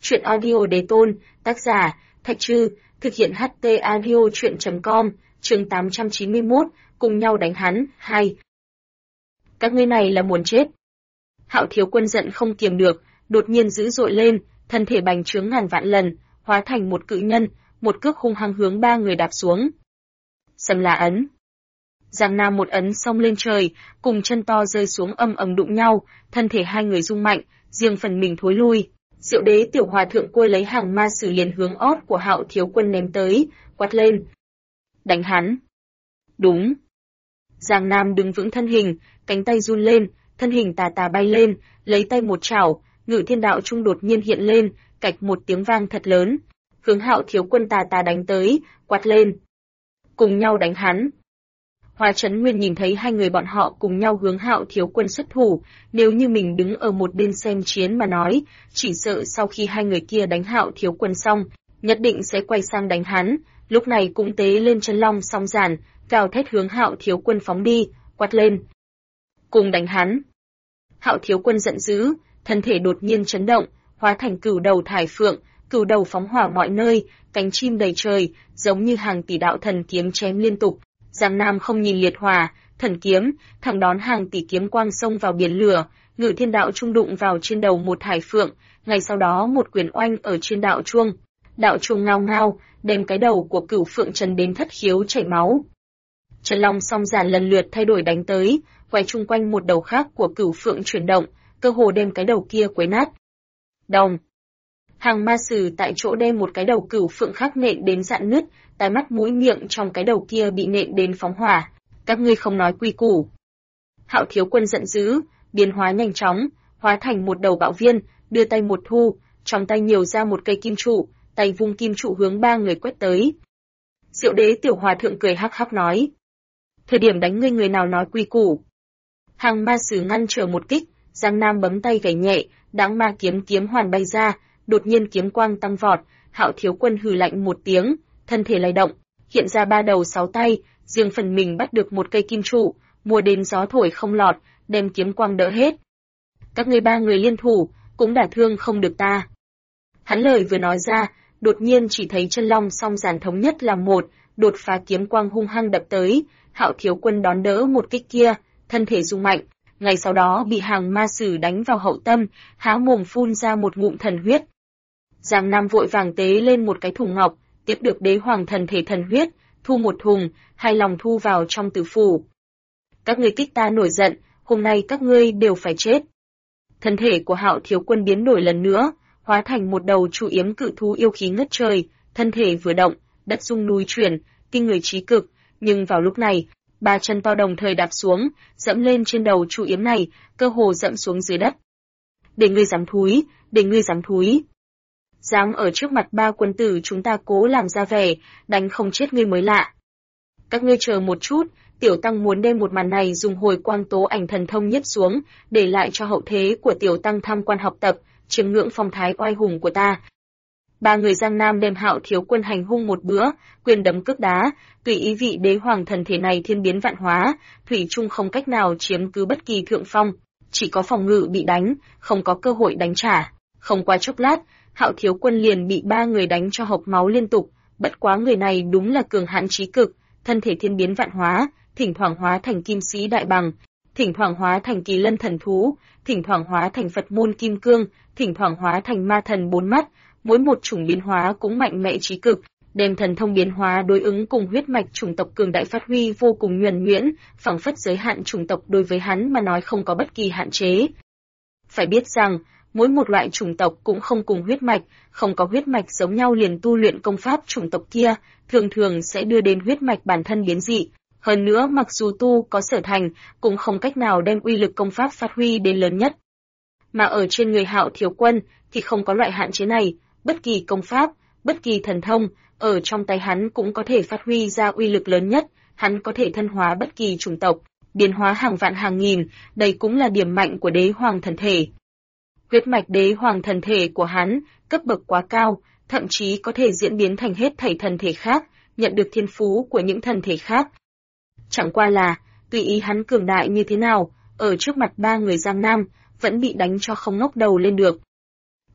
Truyện audio đề tôn, tác giả, Thạch Trư, thực hiện HT audio truyện.com, chương 891, cùng nhau đánh hắn, 2. Các ngươi này là muốn chết. Hạo Thiếu Quân giận không kiềm được, đột nhiên dữ dội lên, thân thể bành trướng ngàn vạn lần, hóa thành một cự nhân, một cước hung hăng hướng ba người đạp xuống. Sầm là ấn. Giang Nam một ấn xông lên trời, cùng chân to rơi xuống âm ầm đụng nhau, thân thể hai người rung mạnh, riêng phần mình thối lui. Diệu Đế tiểu hòa thượng côi lấy hàng ma sử liền hướng ót của Hạo Thiếu Quân ném tới, quát lên: "Đánh hắn!" Đúng. Giang Nam đứng vững thân hình, cánh tay run lên, thân hình tà tà bay lên, lấy tay một chảo, Ngự Thiên Đạo Trung đột nhiên hiện lên, cạch một tiếng vang thật lớn, hướng Hạo Thiếu Quân tà tà đánh tới, quát lên: "Cùng nhau đánh hắn!" Hoa Chấn Nguyên nhìn thấy hai người bọn họ cùng nhau hướng Hạo Thiếu Quân xuất thủ, nếu như mình đứng ở một bên xem chiến mà nói, chỉ sợ sau khi hai người kia đánh Hạo Thiếu Quân xong, nhất định sẽ quay sang đánh hắn, lúc này cũng tế lên chân long song giản, gào thét hướng Hạo Thiếu Quân phóng đi, quát lên: "Cùng đánh hắn!" Hạo Thiếu Quân giận dữ, thân thể đột nhiên chấn động, hóa thành cửu đầu thải phượng, cửu đầu phóng hỏa mọi nơi, cánh chim đầy trời, giống như hàng tỷ đạo thần kiếm chém liên tục. Giang Nam không nhìn liệt hỏa, thần kiếm, thẳng đón hàng tỷ kiếm quang xông vào biển lửa, Ngự Thiên Đạo Trung đụng vào trên đầu một thải phượng, ngay sau đó một quyền oanh ở trên đạo chuông ngao ngao, đem cái đầu của cửu phượng trần đến thất khiếu chảy máu. Trần Long song giản lần lượt thay đổi đánh tới, quay chung quanh một đầu khác của cửu phượng chuyển động, cơ hồ đem cái đầu kia quấy nát. Đồng. Hàng ma sử tại chỗ đem một cái đầu cửu phượng khác nện đến rạn nứt, tai mắt mũi miệng trong cái đầu kia bị nện đến phóng hỏa. Các ngươi không nói quy củ. Hạo Thiếu Quân giận dữ, biến hóa nhanh chóng, hóa thành một đầu bạo viên, đưa tay một thu, trong tay nhiều ra một cây kim trụ, tay vung kim trụ hướng ba người quét tới. Diệu Đế tiểu hòa thượng cười hắc hắc nói: "Thời điểm đánh ngươi người nào nói quy củ?" Hàng ma sử ngăn trở một kích, Giang Nam bấm tay gảy nhẹ, Đãng Ma kiếm hoàn bay ra, đột nhiên kiếm quang tăng vọt, Hạo Thiếu Quân hừ lạnh một tiếng, thân thể lay động, hiện ra ba đầu sáu tay, riêng phần mình bắt được một cây kim trụ, mùa đến gió thổi không lọt, đem kiếm quang đỡ hết. "Các ngươi ba người liên thủ, cũng đả thương không được ta." Hắn lời vừa nói ra, đột nhiên chỉ thấy chân long song giản thống nhất là một, đột phá kiếm quang hung hăng đập tới, Hạo Thiếu Quân đón đỡ một kích kia, thân thể rung mạnh, ngay sau đó bị hàng ma sử đánh vào hậu tâm, há mồm phun ra một ngụm thần huyết. Giang Nam vội vàng tế lên một cái thùng ngọc, tiếp được đế hoàng thần thể thần huyết, thu một thùng, hài lòng thu vào trong tử phủ. "Các ngươi kích ta nổi giận, hôm nay các ngươi đều phải chết." Thân thể của Hạo Thiếu Quân biến đổi lần nữa, hóa thành một đầu trụ yếm cự thú yêu khí ngất trời, thân thể vừa động, đất rung núi chuyển, kinh người trí cực, nhưng vào lúc này, ba chân to đồng thời đạp xuống, dẫm lên trên đầu trụ yếm này, cơ hồ dẫm xuống dưới đất. "Để ngươi dám thúi, để ngươi dám thúi. Dám ở trước mặt ba quân tử chúng ta cố làm ra vẻ, đánh không chết ngươi mới lạ. Các ngươi chờ một chút, tiểu tăng muốn đem một màn này dùng hồi quang tố ảnh thần thông nhiếp xuống, để lại cho hậu thế của tiểu tăng tham quan học tập, chiêm ngưỡng phong thái oai hùng của ta." Ba người Giang Nam đem Hạo Thiếu Quân hành hung một bữa, quyền đấm cước đá, tùy ý vị đế hoàng thần thể này thiên biến vạn hóa, thủy chung không cách nào chiếm cứ bất kỳ thượng phong, chỉ có phòng ngự bị đánh, không có cơ hội đánh trả. Không qua chốc lát, Hạo Thiếu Quân liền bị ba người đánh cho hộc máu liên tục, bất quá người này đúng là cường hãn trí cực, thân thể thiên biến vạn hóa, thỉnh thoảng hóa thành kim sĩ đại bằng, thỉnh thoảng hóa thành kỳ lân thần thú, thỉnh thoảng hóa thành Phật môn kim cương, thỉnh thoảng hóa thành ma thần bốn mắt, mỗi một chủng biến hóa cũng mạnh mẽ trí cực, đem thần thông biến hóa đối ứng cùng huyết mạch chủng tộc cường đại phát huy vô cùng nhuần nhuyễn, phảng phất giới hạn chủng tộc đối với hắn mà nói không có bất kỳ hạn chế. Phải biết rằng, mỗi một loại chủng tộc cũng không cùng huyết mạch, không có huyết mạch giống nhau liền tu luyện công pháp chủng tộc kia, thường thường sẽ đưa đến huyết mạch bản thân biến dị. Hơn nữa mặc dù tu có sở thành, cũng không cách nào đem uy lực công pháp phát huy đến lớn nhất. Mà ở trên người Hạo Thiếu Quân thì không có loại hạn chế này, bất kỳ công pháp, bất kỳ thần thông, ở trong tay hắn cũng có thể phát huy ra uy lực lớn nhất, hắn có thể thân hóa bất kỳ chủng tộc, biến hóa hàng vạn hàng nghìn, đây cũng là điểm mạnh của đế hoàng thần thể. Huyết mạch đế hoàng thần thể của hắn, cấp bậc quá cao, thậm chí có thể diễn biến thành hết thảy thần thể khác, nhận được thiên phú của những thần thể khác. Chẳng qua là, tùy ý hắn cường đại như thế nào, ở trước mặt ba người Giang Nam, vẫn bị đánh cho không ngóc đầu lên được.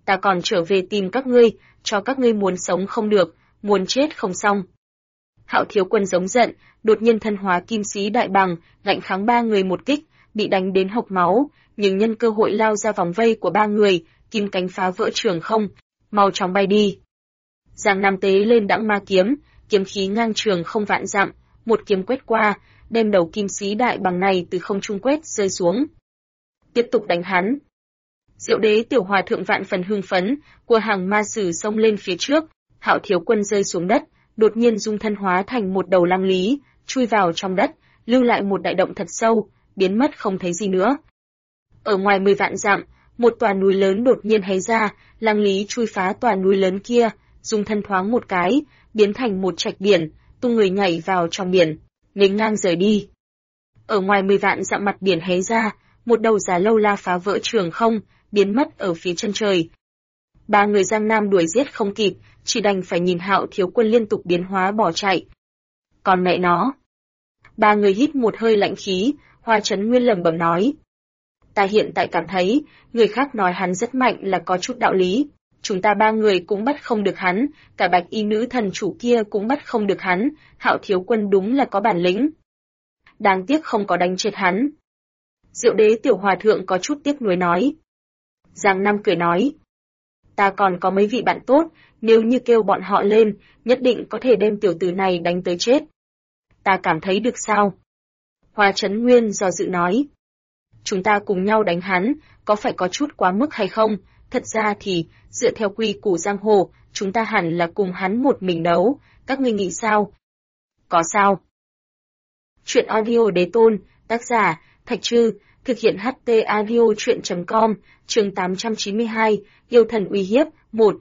Ta còn trở về tìm các ngươi, cho các ngươi muốn sống không được, muốn chết không xong. Hạo Thiếu Quân giống giận, đột nhiên thân hóa kim sĩ đại bằng, ngạnh kháng ba người một kích, bị đánh đến hộc máu, nhưng nhân cơ hội lao ra vòng vây của ba người, kim cánh phá vỡ trường không, mau chóng bay đi. Giang Nam tế lên đãng ma kiếm, kiếm khí ngang trường không vạn dặm, một kiếm quét qua, đem đầu kim sĩ đại bằng này từ không trung quét rơi xuống. Tiếp tục đánh hắn. Diệu Đế Tiểu Hòa Thượng vạn phần hưng phấn, của hàng ma sử xông lên phía trước, Hạo Thiếu Quân rơi xuống đất, đột nhiên dung thân hóa thành một đầu lang lý, chui vào trong đất, lưu lại một đại động thật sâu, biến mất không thấy gì nữa. Ở ngoài 10 vạn dặm, một tòa núi lớn đột nhiên hé ra, lang lý chui phá tòa núi lớn kia, dung thân thoáng một cái, biến thành một trạch biển, tung người nhảy vào trong biển, nghênh ngang rời đi. Ở ngoài 10 vạn dặm mặt biển hé ra, một đầu già lâu la phá vỡ trường không, biến mất ở phía chân trời. Ba người Giang Nam đuổi giết không kịp, chỉ đành phải nhìn Hạo Thiếu Quân liên tục biến hóa bỏ chạy. Còn mẹ nó. Ba người hít một hơi lạnh khí, Hoa Chấn Nguyên lẩm bẩm nói. Ta hiện tại cảm thấy, người khác nói hắn rất mạnh là có chút đạo lý. Chúng ta ba người cũng bắt không được hắn, cả Bạch Y nữ thần chủ kia cũng bắt không được hắn, Hạo Thiếu Quân đúng là có bản lĩnh. Đáng tiếc không có đánh chết hắn. Diệu Đế Tiểu Hòa Thượng có chút tiếc nuối nói. Giang Nam cười nói. Ta còn có mấy vị bạn tốt, nếu như kêu bọn họ lên, nhất định có thể đem tiểu tử này đánh tới chết. Ta cảm thấy được sao? Hoa Chấn Nguyên do dự nói. Chúng ta cùng nhau đánh hắn, có phải có chút quá mức hay không? Thật ra thì, dựa theo quy củ giang hồ, chúng ta hẳn là cùng hắn một mình đấu, các ngươi nghĩ sao? Có sao? Chuyện audio đế tôn, tác giả, Thạch Trư, thực hiện HT audio chuyện.com, chương 892, yêu thần uy hiếp, 1.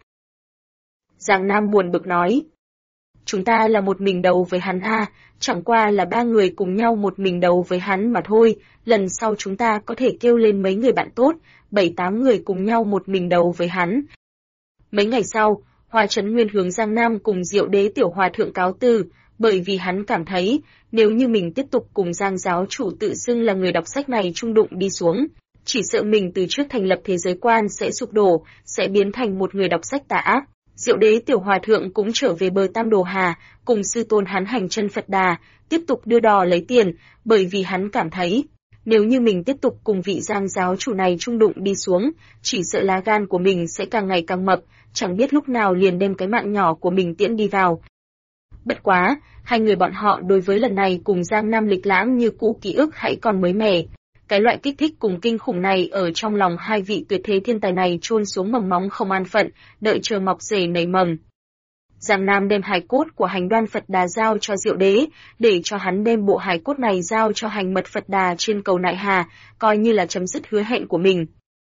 Giang Nam buồn bực nói. Chúng ta là một mình đấu với hắn chẳng qua là ba người cùng nhau một mình đấu với hắn mà thôi, lần sau chúng ta có thể kêu lên mấy người bạn tốt, 7-8 người cùng nhau một mình đấu với hắn. Mấy ngày sau, Hoa Chấn Nguyên hướng Giang Nam cùng Diệu Đế Tiểu Hòa Thượng cáo từ, bởi vì hắn cảm thấy, nếu như mình tiếp tục cùng Giang giáo chủ tự xưng là người đọc sách này chung đụng đi xuống, chỉ sợ mình từ trước thành lập thế giới quan sẽ sụp đổ, sẽ biến thành một người đọc sách tà ác. Diệu Đế Tiểu Hòa Thượng cũng trở về bờ Tam Đồ Hà, cùng sư tôn hắn hành chân Phật Đà, tiếp tục đưa đò lấy tiền, bởi vì hắn cảm thấy, nếu như mình tiếp tục cùng vị Giang giáo chủ này chung đụng đi xuống, chỉ sợ lá gan của mình sẽ càng ngày càng mập, chẳng biết lúc nào liền đem cái mạng nhỏ của mình tiễn đi vào. Bất quá, hai người bọn họ đối với lần này cùng Giang Nam lịch lãm như cũ ký ức hãy còn mới mẻ. Cái loại kích thích cùng kinh khủng này ở trong lòng hai vị tuyệt thế thiên tài này chôn xuống mầm móng không an phận, đợi chờ mọc rễ nảy mầm. Giang Nam đem hài cốt của hành đoan Phật Đà giao cho Diệu Đế, để cho hắn đem bộ hài cốt này giao cho hành mật Phật Đà trên cầu Nại Hà, coi như là chấm dứt hứa hẹn của mình.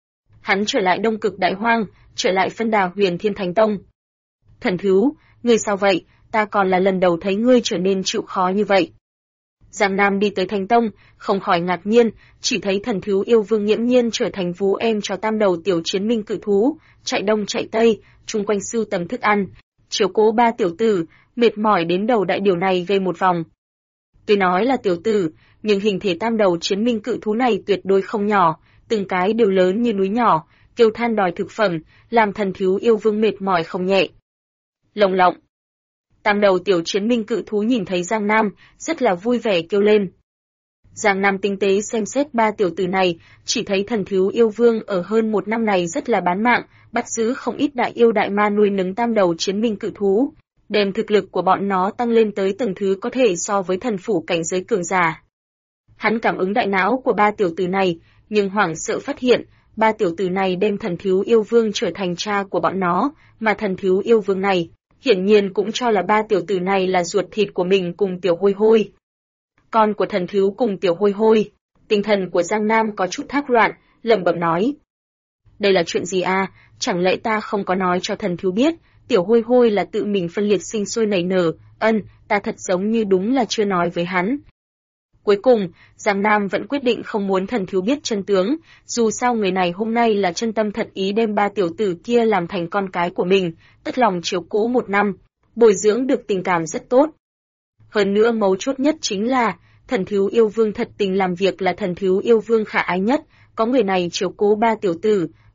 Hắn trở lại Đông Cực Đại Hoang, trở lại Phân Đà Huyền Thiên Thánh Tông. Thần Thú, ngươi sao vậy? Ta còn là lần đầu thấy ngươi trở nên chịu khó như vậy. Giang Nam đi tới Thánh Tông, không khỏi ngạc nhiên, chỉ thấy Thần Thú Yêu Vương nghiễm nhiên trở thành vú em cho tam đầu tiểu chiến minh cự thú, chạy đông chạy tây, chung quanh sưu tầm thức ăn, chiếu cố ba tiểu tử, mệt mỏi đến đầu đại điều này gây một vòng. Tuy nói là tiểu tử, nhưng hình thể tam đầu chiến minh cự thú này tuyệt đối không nhỏ, từng cái đều lớn như núi nhỏ, kêu than đòi thực phẩm, làm Thần Thú Yêu Vương mệt mỏi không nhẹ. Lồng lộng. Tam đầu tiểu chiến minh cự thú nhìn thấy Giang Nam, rất là vui vẻ kêu lên. Giang Nam tinh tế xem xét ba tiểu tử này, chỉ thấy Thần Thú Yêu Vương ở hơn một năm này rất là bán mạng, bắt giữ không ít đại yêu đại ma nuôi nấng tam đầu chiến minh cự thú, đem thực lực của bọn nó tăng lên tới từng thứ có thể so với thần phủ cảnh giới cường giả. Hắn cảm ứng đại não của ba tiểu tử này, nhưng hoảng sợ phát hiện, ba tiểu tử này đem Thần Thú Yêu Vương trở thành cha của bọn nó, mà Thần Thú Yêu Vương này hiển nhiên cũng cho là ba tiểu tử này là ruột thịt của mình cùng Tiểu Hôi Hôi. Con của Thần Thú cùng Tiểu Hôi Hôi, tinh thần của Giang Nam có chút thác loạn, lẩm bẩm nói. Đây là chuyện gì chẳng lẽ ta không có nói cho Thần Thú biết, Tiểu Hôi Hôi là tự mình phân liệt sinh sôi nảy nở, ta thật giống như đúng là chưa nói với hắn. Cuối cùng, Giang Nam vẫn quyết định không muốn Thần Thú biết chân tướng, dù sao người này hôm nay là chân tâm thật ý đem ba tiểu tử kia làm thành con cái của mình, tất lòng chiếu cố một năm, bồi dưỡng được tình cảm rất tốt. Hơn nữa mấu chốt nhất chính là, Thần Thú Yêu Vương thật tình làm việc là Thần Thú Yêu Vương khả ái nhất, có người này chiếu cố ba tiểu tử,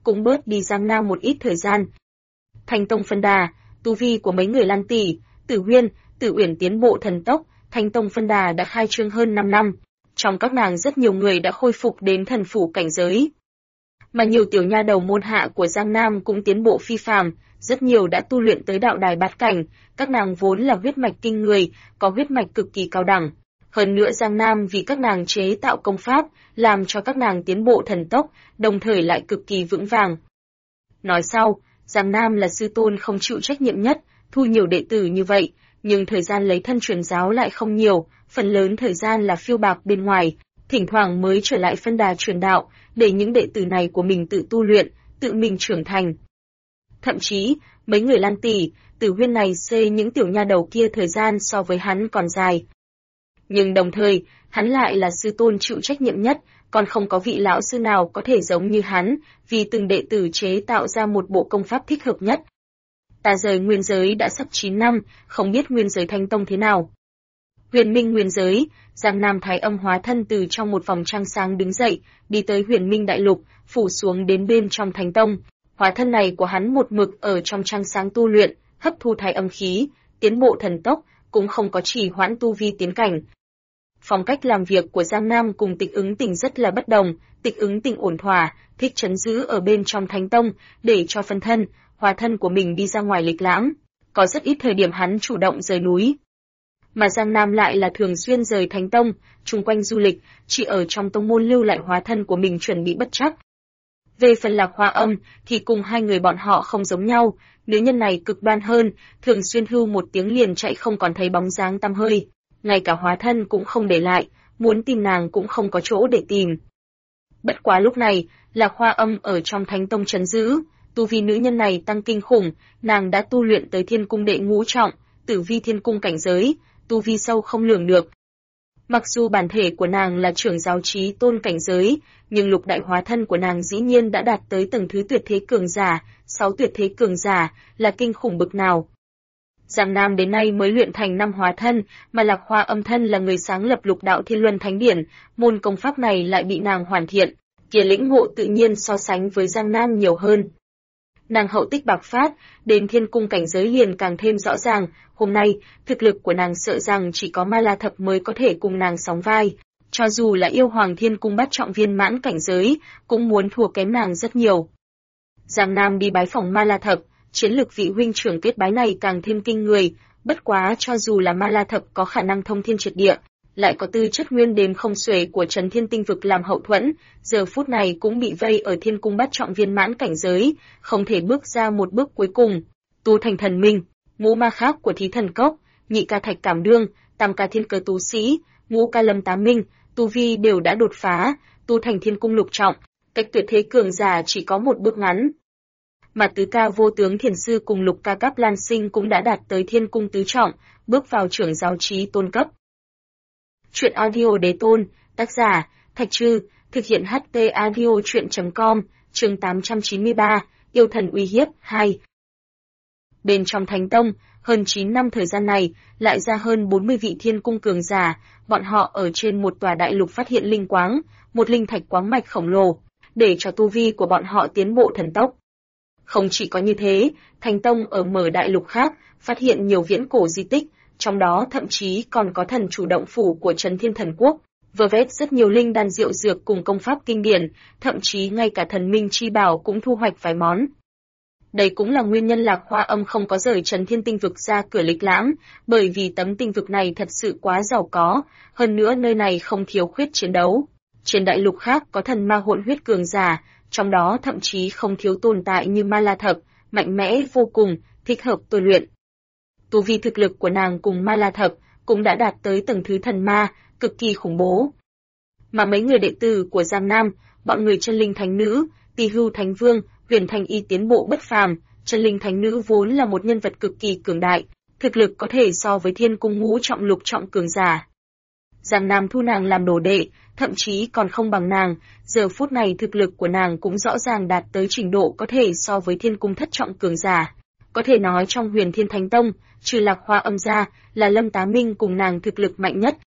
cũng bớt đi Giang Nam một ít thời gian. Thánh tông phân đà, tu vi của mấy người Lan Tỷ, Tử Huyên, Tử Uyển tiến bộ thần tốc, Thánh tông phân đà đã khai trương hơn 5 năm. Trong các nàng rất nhiều người đã khôi phục đến thần phủ cảnh giới. Mà nhiều tiểu nha đầu môn hạ của Giang Nam cũng tiến bộ phi phàm, rất nhiều đã tu luyện tới đạo đài bát cảnh, các nàng vốn là huyết mạch kinh người, có huyết mạch cực kỳ cao đẳng. Hơn nữa Giang Nam vì các nàng chế tạo công pháp, làm cho các nàng tiến bộ thần tốc, đồng thời lại cực kỳ vững vàng. Nói sau, Giang Nam là sư tôn không chịu trách nhiệm nhất, thu nhiều đệ tử như vậy, nhưng thời gian lấy thân truyền giáo lại không nhiều, phần lớn thời gian là phiêu bạc bên ngoài, thỉnh thoảng mới trở lại phân đà truyền đạo, để những đệ tử này của mình tự tu luyện, tự mình trưởng thành. Thậm chí, mấy người Lan Tỷ, Tử Huyên này xê những tiểu nha đầu kia thời gian so với hắn còn dài. Nhưng đồng thời, hắn lại là sư tôn chịu trách nhiệm nhất, còn không có vị lão sư nào có thể giống như hắn, vì từng đệ tử chế tạo ra một bộ công pháp thích hợp nhất. Ta rời nguyên giới đã sắp 9 năm, không biết nguyên giới Thánh tông thế nào. Huyền Minh nguyên giới, Giang Nam Thái Âm hóa thân từ trong một vòng trăng sáng đứng dậy, đi tới Huyền Minh đại lục, phủ xuống đến bên trong Thánh tông. Hóa thân này của hắn một mực ở trong trăng sáng tu luyện, hấp thu thái âm khí, tiến bộ thần tốc, cũng không có trì hoãn tu vi tiến cảnh. Phong cách làm việc của Giang Nam cùng Tịch Ứng Tình rất là bất đồng, Tịch Ứng Tình ổn thỏa, thích trấn giữ ở bên trong Thánh tông, để cho phân thân, hóa thân của mình đi ra ngoài lịch lãm. Có rất ít thời điểm hắn chủ động rời núi. Mà Giang Nam lại là thường xuyên rời Thánh tông, chung quanh du lịch, chỉ ở trong tông môn lưu lại hóa thân của mình chuẩn bị bất trắc. Về phần Lạc Hoa Âm thì cùng hai người bọn họ không giống nhau, nữ nhân này cực đoan hơn, thường xuyên hưu một tiếng liền chạy không còn thấy bóng dáng tăm hơi, ngay cả hóa thân cũng không để lại, muốn tìm nàng cũng không có chỗ để tìm. Bất quá lúc này, Lạc Hoa Âm ở trong Thánh tông trấn giữ, tu vi nữ nhân này tăng kinh khủng, nàng đã tu luyện tới Thiên cung đệ ngũ trọng, Tử Vi Thiên cung cảnh giới, tu vi sâu không lường được. Mặc dù bản thể của nàng là trưởng giáo chí tôn cảnh giới, nhưng lục đại hóa thân của nàng dĩ nhiên đã đạt tới tầng thứ tuyệt thế cường giả, 6 tuyệt thế cường giả, là kinh khủng bực nào. Giang Nam đến nay mới luyện thành 5 hóa thân, mà Lạc Hoa Âm thân là người sáng lập lục đạo Thiên Luân Thánh Điển, môn công pháp này lại bị nàng hoàn thiện, kia lĩnh ngộ tự nhiên so sánh với Giang Nam nhiều hơn. Nàng hậu tích bạc phát, đến Thiên cung cảnh giới liền càng thêm rõ ràng, hôm nay, thực lực của nàng sợ rằng chỉ có Ma La Thập mới có thể cùng nàng sóng vai, cho dù là yêu hoàng Thiên cung bát trọng viên mãn cảnh giới, cũng muốn thua kém nàng rất nhiều. Giang Nam đi bái phỏng Ma La Thập, chiến lực vị huynh trưởng kết bái này càng thêm kinh người, bất quá cho dù là Ma La Thập có khả năng thông thiên triệt địa, lại có tư chất nguyên đếm không xuể của Trấn Thiên Tinh vực làm hậu thuẫn, giờ phút này cũng bị vây ở Thiên cung bát trọng viên mãn cảnh giới, không thể bước ra một bước cuối cùng, tu thành thần minh, ngũ ma khác của Thí Thần Cốc, nhị ca Thạch Cảm Đương, tam ca Thiên Cơ Tú Sĩ, ngũ ca Lâm Tám Minh, tu vi đều đã đột phá, tu thành Thiên cung lục trọng, cách tuyệt thế cường giả chỉ có một bước ngắn. Mà tứ ca Vô Tướng Thiền Sư cùng lục ca Cáp Lan Sinh cũng đã đạt tới Thiên cung tứ trọng, bước vào trưởng giáo chí tôn cấp. Truyện audio đế tôn, tác giả, Thạch Trư, thực hiện HT audio truyện.com, chương 893, yêu thần uy hiếp, 2. Bên trong Thánh tông, hơn 9 năm thời gian này, lại ra hơn 40 vị thiên cung cường giả, bọn họ ở trên một tòa đại lục phát hiện linh quáng, một linh thạch quáng mạch khổng lồ, để cho tu vi của bọn họ tiến bộ thần tốc. Không chỉ có như thế, Thánh tông ở mở đại lục khác, phát hiện nhiều viễn cổ di tích, trong đó thậm chí còn có thần chủ động phủ của Trấn Thiên Thần Quốc, vơ vét rất nhiều linh đan diệu dược cùng công pháp kinh điển, thậm chí ngay cả thần minh chi bảo cũng thu hoạch vài món. Đây cũng là nguyên nhân Lạc Hoa Âm không có rời Trấn Thiên Tinh vực ra cửa lịch lãm, bởi vì tấm tinh vực này thật sự quá giàu có, hơn nữa nơi này không thiếu khuyết chiến đấu. Trên đại lục khác có thần ma hỗn huyết cường giả, trong đó thậm chí không thiếu tồn tại như Ma La Thập, mạnh mẽ vô cùng, thích hợp tu luyện. Tu vi thực lực của nàng cùng Ma La Thập cũng đã đạt tới tầng thứ thần ma, cực kỳ khủng bố. Mà mấy người đệ tử của Giang Nam, bọn người chân linh thánh nữ, Tỳ Hưu Thánh Vương, Huyền Thanh Y tiến bộ bất phàm, chân linh thánh nữ vốn là một nhân vật cực kỳ cường đại, thực lực có thể so với Thiên cung ngũ trọng lục trọng cường giả. Giang Nam thu nàng làm đồ đệ, thậm chí còn không bằng nàng, giờ phút này thực lực của nàng cũng rõ ràng đạt tới trình độ có thể so với Thiên cung thất trọng cường giả. Có thể nói trong Huyền Thiên Thánh Tông, trừ Lạc Hoa Âm ra, là Lâm Tá Minh cùng nàng thực lực mạnh nhất,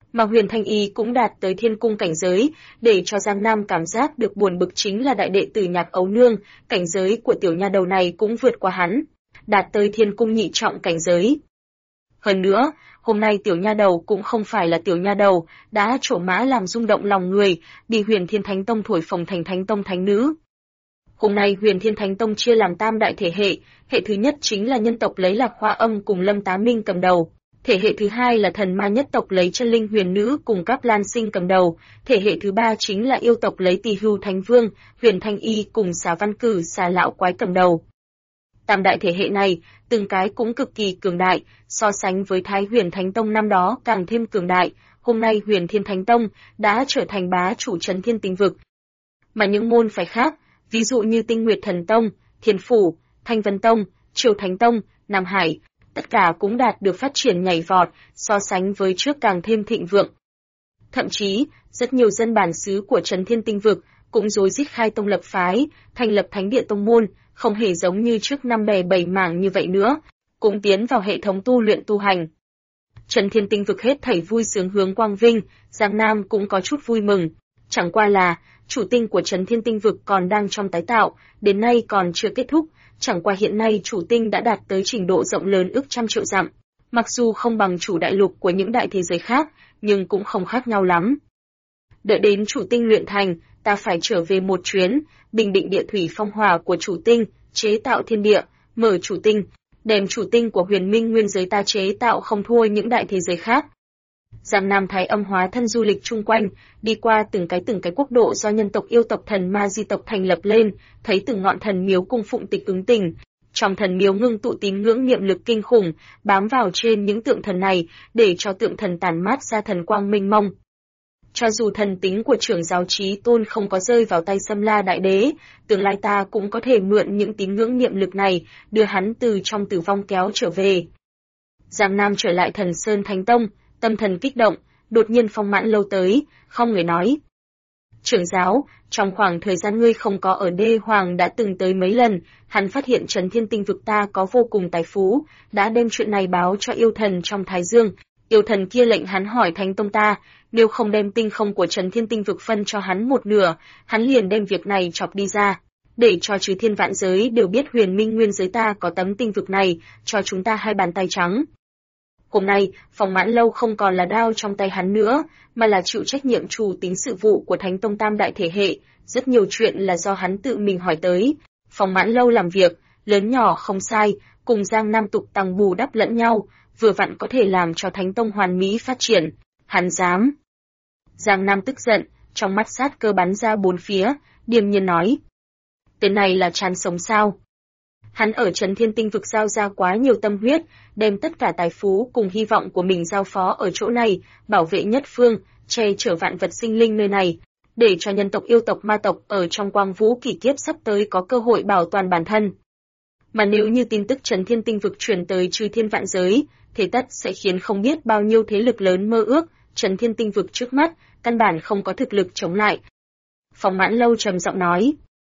Mà Huyền Thanh Y cũng đạt tới thiên cung cảnh giới, để cho Giang Nam cảm giác được buồn bực chính là đại đệ tử Nhạc Ấu Nương, cảnh giới của tiểu nha đầu này cũng vượt qua hắn, đạt tới thiên cung nhị trọng cảnh giới. Hơn nữa, hôm nay tiểu nha đầu cũng không phải là tiểu nha đầu, đã trổ mã làm rung động lòng người, bị Huyền Thiên Thánh Tông thổi phồng thành Thánh Tông thánh nữ. Hôm nay Huyền Thiên Thánh Tông chia làm tam đại thể hệ thứ nhất chính là nhân tộc lấy Lạc Hoa Âm cùng Lâm Tá Minh cầm đầu. Thể hệ thứ hai là thần ma nhất tộc lấy Chân Linh Huyền Nữ cùng Cáp Lan Sinh cầm đầu, thể hệ thứ ba chính là yêu tộc lấy Tỳ Hưu Thánh Vương, Huyền Thanh Y cùng Xà Văn Cử Xà Lão Quái cầm đầu. Tam đại thể hệ này, từng cái cũng cực kỳ cường đại, so sánh với Thái Huyền Thánh Tông năm đó càng thêm cường đại, hôm nay Huyền Thiên Thánh Tông đã trở thành bá chủ Trấn Thiên Tinh Vực. Mà những môn phái khác, ví dụ như Tinh Nguyệt Thần Tông, Thiên Phủ, Thanh Vân Tông, Triều Thánh Tông, Nam Hải, tất cả cũng đạt được phát triển nhảy vọt, so sánh với trước càng thêm thịnh vượng. Thậm chí, rất nhiều dân bản xứ của Trấn Thiên Tinh Vực cũng rối rít khai tông lập phái, thành lập thánh địa tông môn, không hề giống như trước năm bè bảy mảng như vậy nữa, cũng tiến vào hệ thống tu luyện tu hành. Trấn Thiên Tinh Vực hết thảy vui sướng hướng quang vinh, Giang Nam cũng có chút vui mừng, chẳng qua là chủ tinh của Trấn Thiên Tinh Vực còn đang trong tái tạo, đến nay còn chưa kết thúc, chẳng qua hiện nay chủ tinh đã đạt tới trình độ rộng lớn ước trăm triệu dặm, mặc dù không bằng chủ đại lục của những đại thế giới khác, nhưng cũng không khác nhau lắm. Đợi đến chủ tinh luyện thành, ta phải trở về một chuyến, bình định địa thủy phong hỏa của chủ tinh, chế tạo thiên địa, mở chủ tinh, đem chủ tinh của Huyền Minh nguyên giới ta chế tạo không thua những đại thế giới khác. Giang Nam Thái Âm hóa thân du lịch chung quanh, đi qua từng cái quốc độ do nhân tộc yêu tộc thần ma di tộc thành lập lên, thấy từng ngọn thần miếu cung phụng tịch ứng tình. Trong thần miếu ngưng tụ tín ngưỡng niệm lực kinh khủng, bám vào trên những tượng thần này, để cho tượng thần tản mát ra thần quang minh mông. Cho dù thần tính của trưởng giáo Chí Tôn không có rơi vào tay Xâm La Đại Đế, tương lai ta cũng có thể mượn những tín ngưỡng niệm lực này, đưa hắn từ trong tử vong kéo trở về. Giang Nam trở lại Thần Sơn Thánh Tông, tâm thần kích động, đột nhiên Phong Mãn Lâu tới, không người nói. Trưởng giáo, trong khoảng thời gian ngươi không có ở Đê Hoàng đã từng tới mấy lần, hắn phát hiện Trấn Thiên Tinh Vực ta có vô cùng tài phú, đã đem chuyện này báo cho yêu thần trong Thái Dương. Yêu thần kia lệnh hắn hỏi Thánh Tông ta, nếu không đem tinh không của Trấn Thiên Tinh Vực phân cho hắn một nửa, hắn liền đem việc này chọc đi ra, để cho chư thiên vạn giới đều biết Huyền Minh nguyên giới ta có tấm tinh vực này, cho chúng ta hai bàn tay trắng. Hôm nay, Phong Mãn Lâu không còn là đao trong tay hắn nữa, mà là chịu trách nhiệm chủ tính sự vụ của Thánh Tông tam đại thể hệ, rất nhiều chuyện là do hắn tự mình hỏi tới. Phong Mãn Lâu làm việc, lớn nhỏ không sai, cùng Giang Nam tục tăng bù đắp lẫn nhau, vừa vặn có thể làm cho Thánh Tông hoàn mỹ phát triển. Hắn dám. Giang Nam tức giận, trong mắt sát cơ bắn ra bốn phía, điềm nhiên nói. Tên này là chán sống sao? Hắn ở Trấn Thiên Tinh Vực giao ra quá nhiều tâm huyết, đem tất cả tài phú cùng hy vọng của mình giao phó ở chỗ này, bảo vệ nhất phương, che chở vạn vật sinh linh nơi này, để cho nhân tộc yêu tộc ma tộc ở trong quang vũ kỷ kiếp sắp tới có cơ hội bảo toàn bản thân. Mà nếu như tin tức Trấn Thiên Tinh Vực truyền tới chư thiên vạn giới, thế tất sẽ khiến không biết bao nhiêu thế lực lớn mơ ước, Trấn Thiên Tinh Vực trước mắt, căn bản không có thực lực chống lại. Phong Mãn Lâu trầm giọng nói.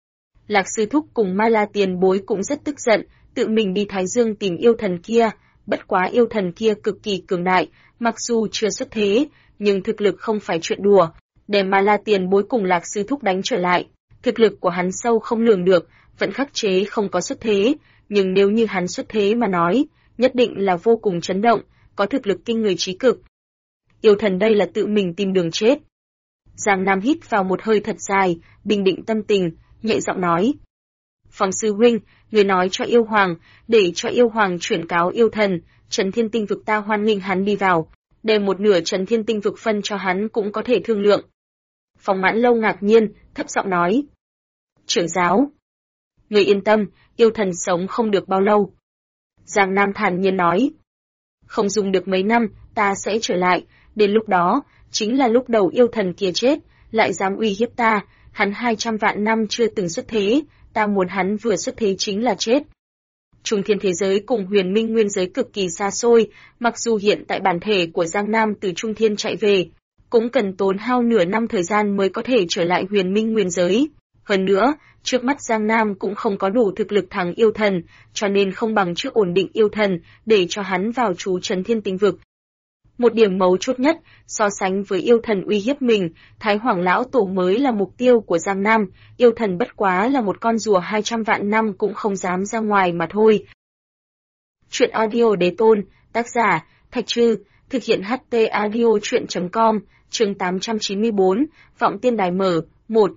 Lạc Sư Thúc cùng Ma La Tiền Bối cũng rất tức giận, tự mình đi Thái Dương tìm yêu thần kia, bất quá yêu thần kia cực kỳ cường đại, mặc dù chưa xuất thế, nhưng thực lực không phải chuyện đùa, để Ma La Tiền Bối cùng Lạc Sư Thúc đánh trở lại, thực lực của hắn sâu không lường được, vẫn khắc chế không có xuất thế, nhưng nếu như hắn xuất thế mà nói, nhất định là vô cùng chấn động, có thực lực kinh người trí cực. Yêu thần đây là tự mình tìm đường chết. Giang Nam hít vào một hơi thật dài, bình định tâm tình, nhẹ giọng nói. Phong sư huynh, người nói cho yêu hoàng, để cho yêu hoàng chuyển cáo yêu thần, Trấn Thiên Tinh Vực ta hoan nghênh hắn đi vào, đem một nửa Trấn Thiên Tinh Vực phân cho hắn cũng có thể thương lượng. Phong Mãn Lâu ngạc nhiên, thấp giọng nói. Trưởng giáo, người yên tâm, yêu thần sống không được bao lâu. Giang Nam thản nhiên nói. Không dùng được mấy năm, ta sẽ trở lại, đến lúc đó, chính là lúc đầu yêu thần kia chết, lại dám uy hiếp ta, hắn 200 vạn năm chưa từng xuất thế, ta muốn hắn vừa xuất thế chính là chết. Trung thiên thế giới cùng Huyền Minh nguyên giới cực kỳ xa xôi, mặc dù hiện tại bản thể của Giang Nam từ Trung thiên chạy về, cũng cần tốn hao nửa năm thời gian mới có thể trở lại Huyền Minh nguyên giới. Hơn nữa, trước mắt Giang Nam cũng không có đủ thực lực thắng yêu thần, cho nên không bằng trước ổn định yêu thần, để cho hắn vào trú Trấn Thiên Tinh Vực. Một điểm mấu chốt nhất, so sánh với yêu thần uy hiếp mình, Thái Hoàng Lão Tổ mới là mục tiêu của Giang Nam, yêu thần bất quá là một con rùa 200 vạn năm cũng không dám ra ngoài mà thôi. Chuyện audio đế tôn, tác giả, Thạch Trư, thực hiện HT audio chuyện.com, chương 894, Vọng Tiên Đài mở, 1.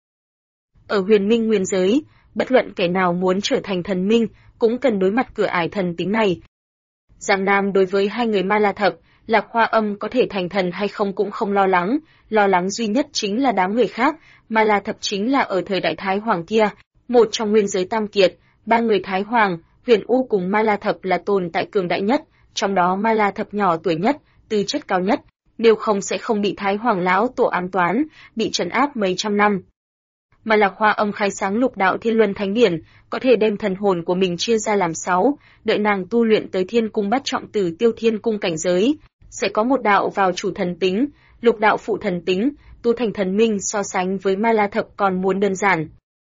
Ở huyền minh nguyên giới, bất luận kẻ nào muốn trở thành thần minh, cũng cần đối mặt cửa ải thần tính này. Giang Nam đối với hai người Ma La Thập, Lạc Hoa Âm có thể thành thần hay không cũng không lo lắng duy nhất chính là đám người khác, Ma La Thập chính là ở thời đại Thái Hoàng kia, một trong nguyên giới tam kiệt, ba người Thái Hoàng, Huyền U cùng Ma La Thập là tồn tại cường đại nhất, trong đó Ma La Thập nhỏ tuổi nhất, tư chất cao nhất, nếu không sẽ không bị Thái Hoàng Lão Tổ ám toán, bị trấn áp mấy trăm năm. Mà Lạc Hoa Âm khai sáng lục đạo Thiên Luân Thánh Điển, có thể đem thần hồn của mình chia ra làm 6, đợi nàng tu luyện tới Thiên Cung Bát Trọng Tử Tiêu Thiên Cung cảnh giới, sẽ có một đạo vào chủ thần tính, lục đạo phụ thần tính, tu thành thần minh so sánh với Ma La Thập còn muốn đơn giản.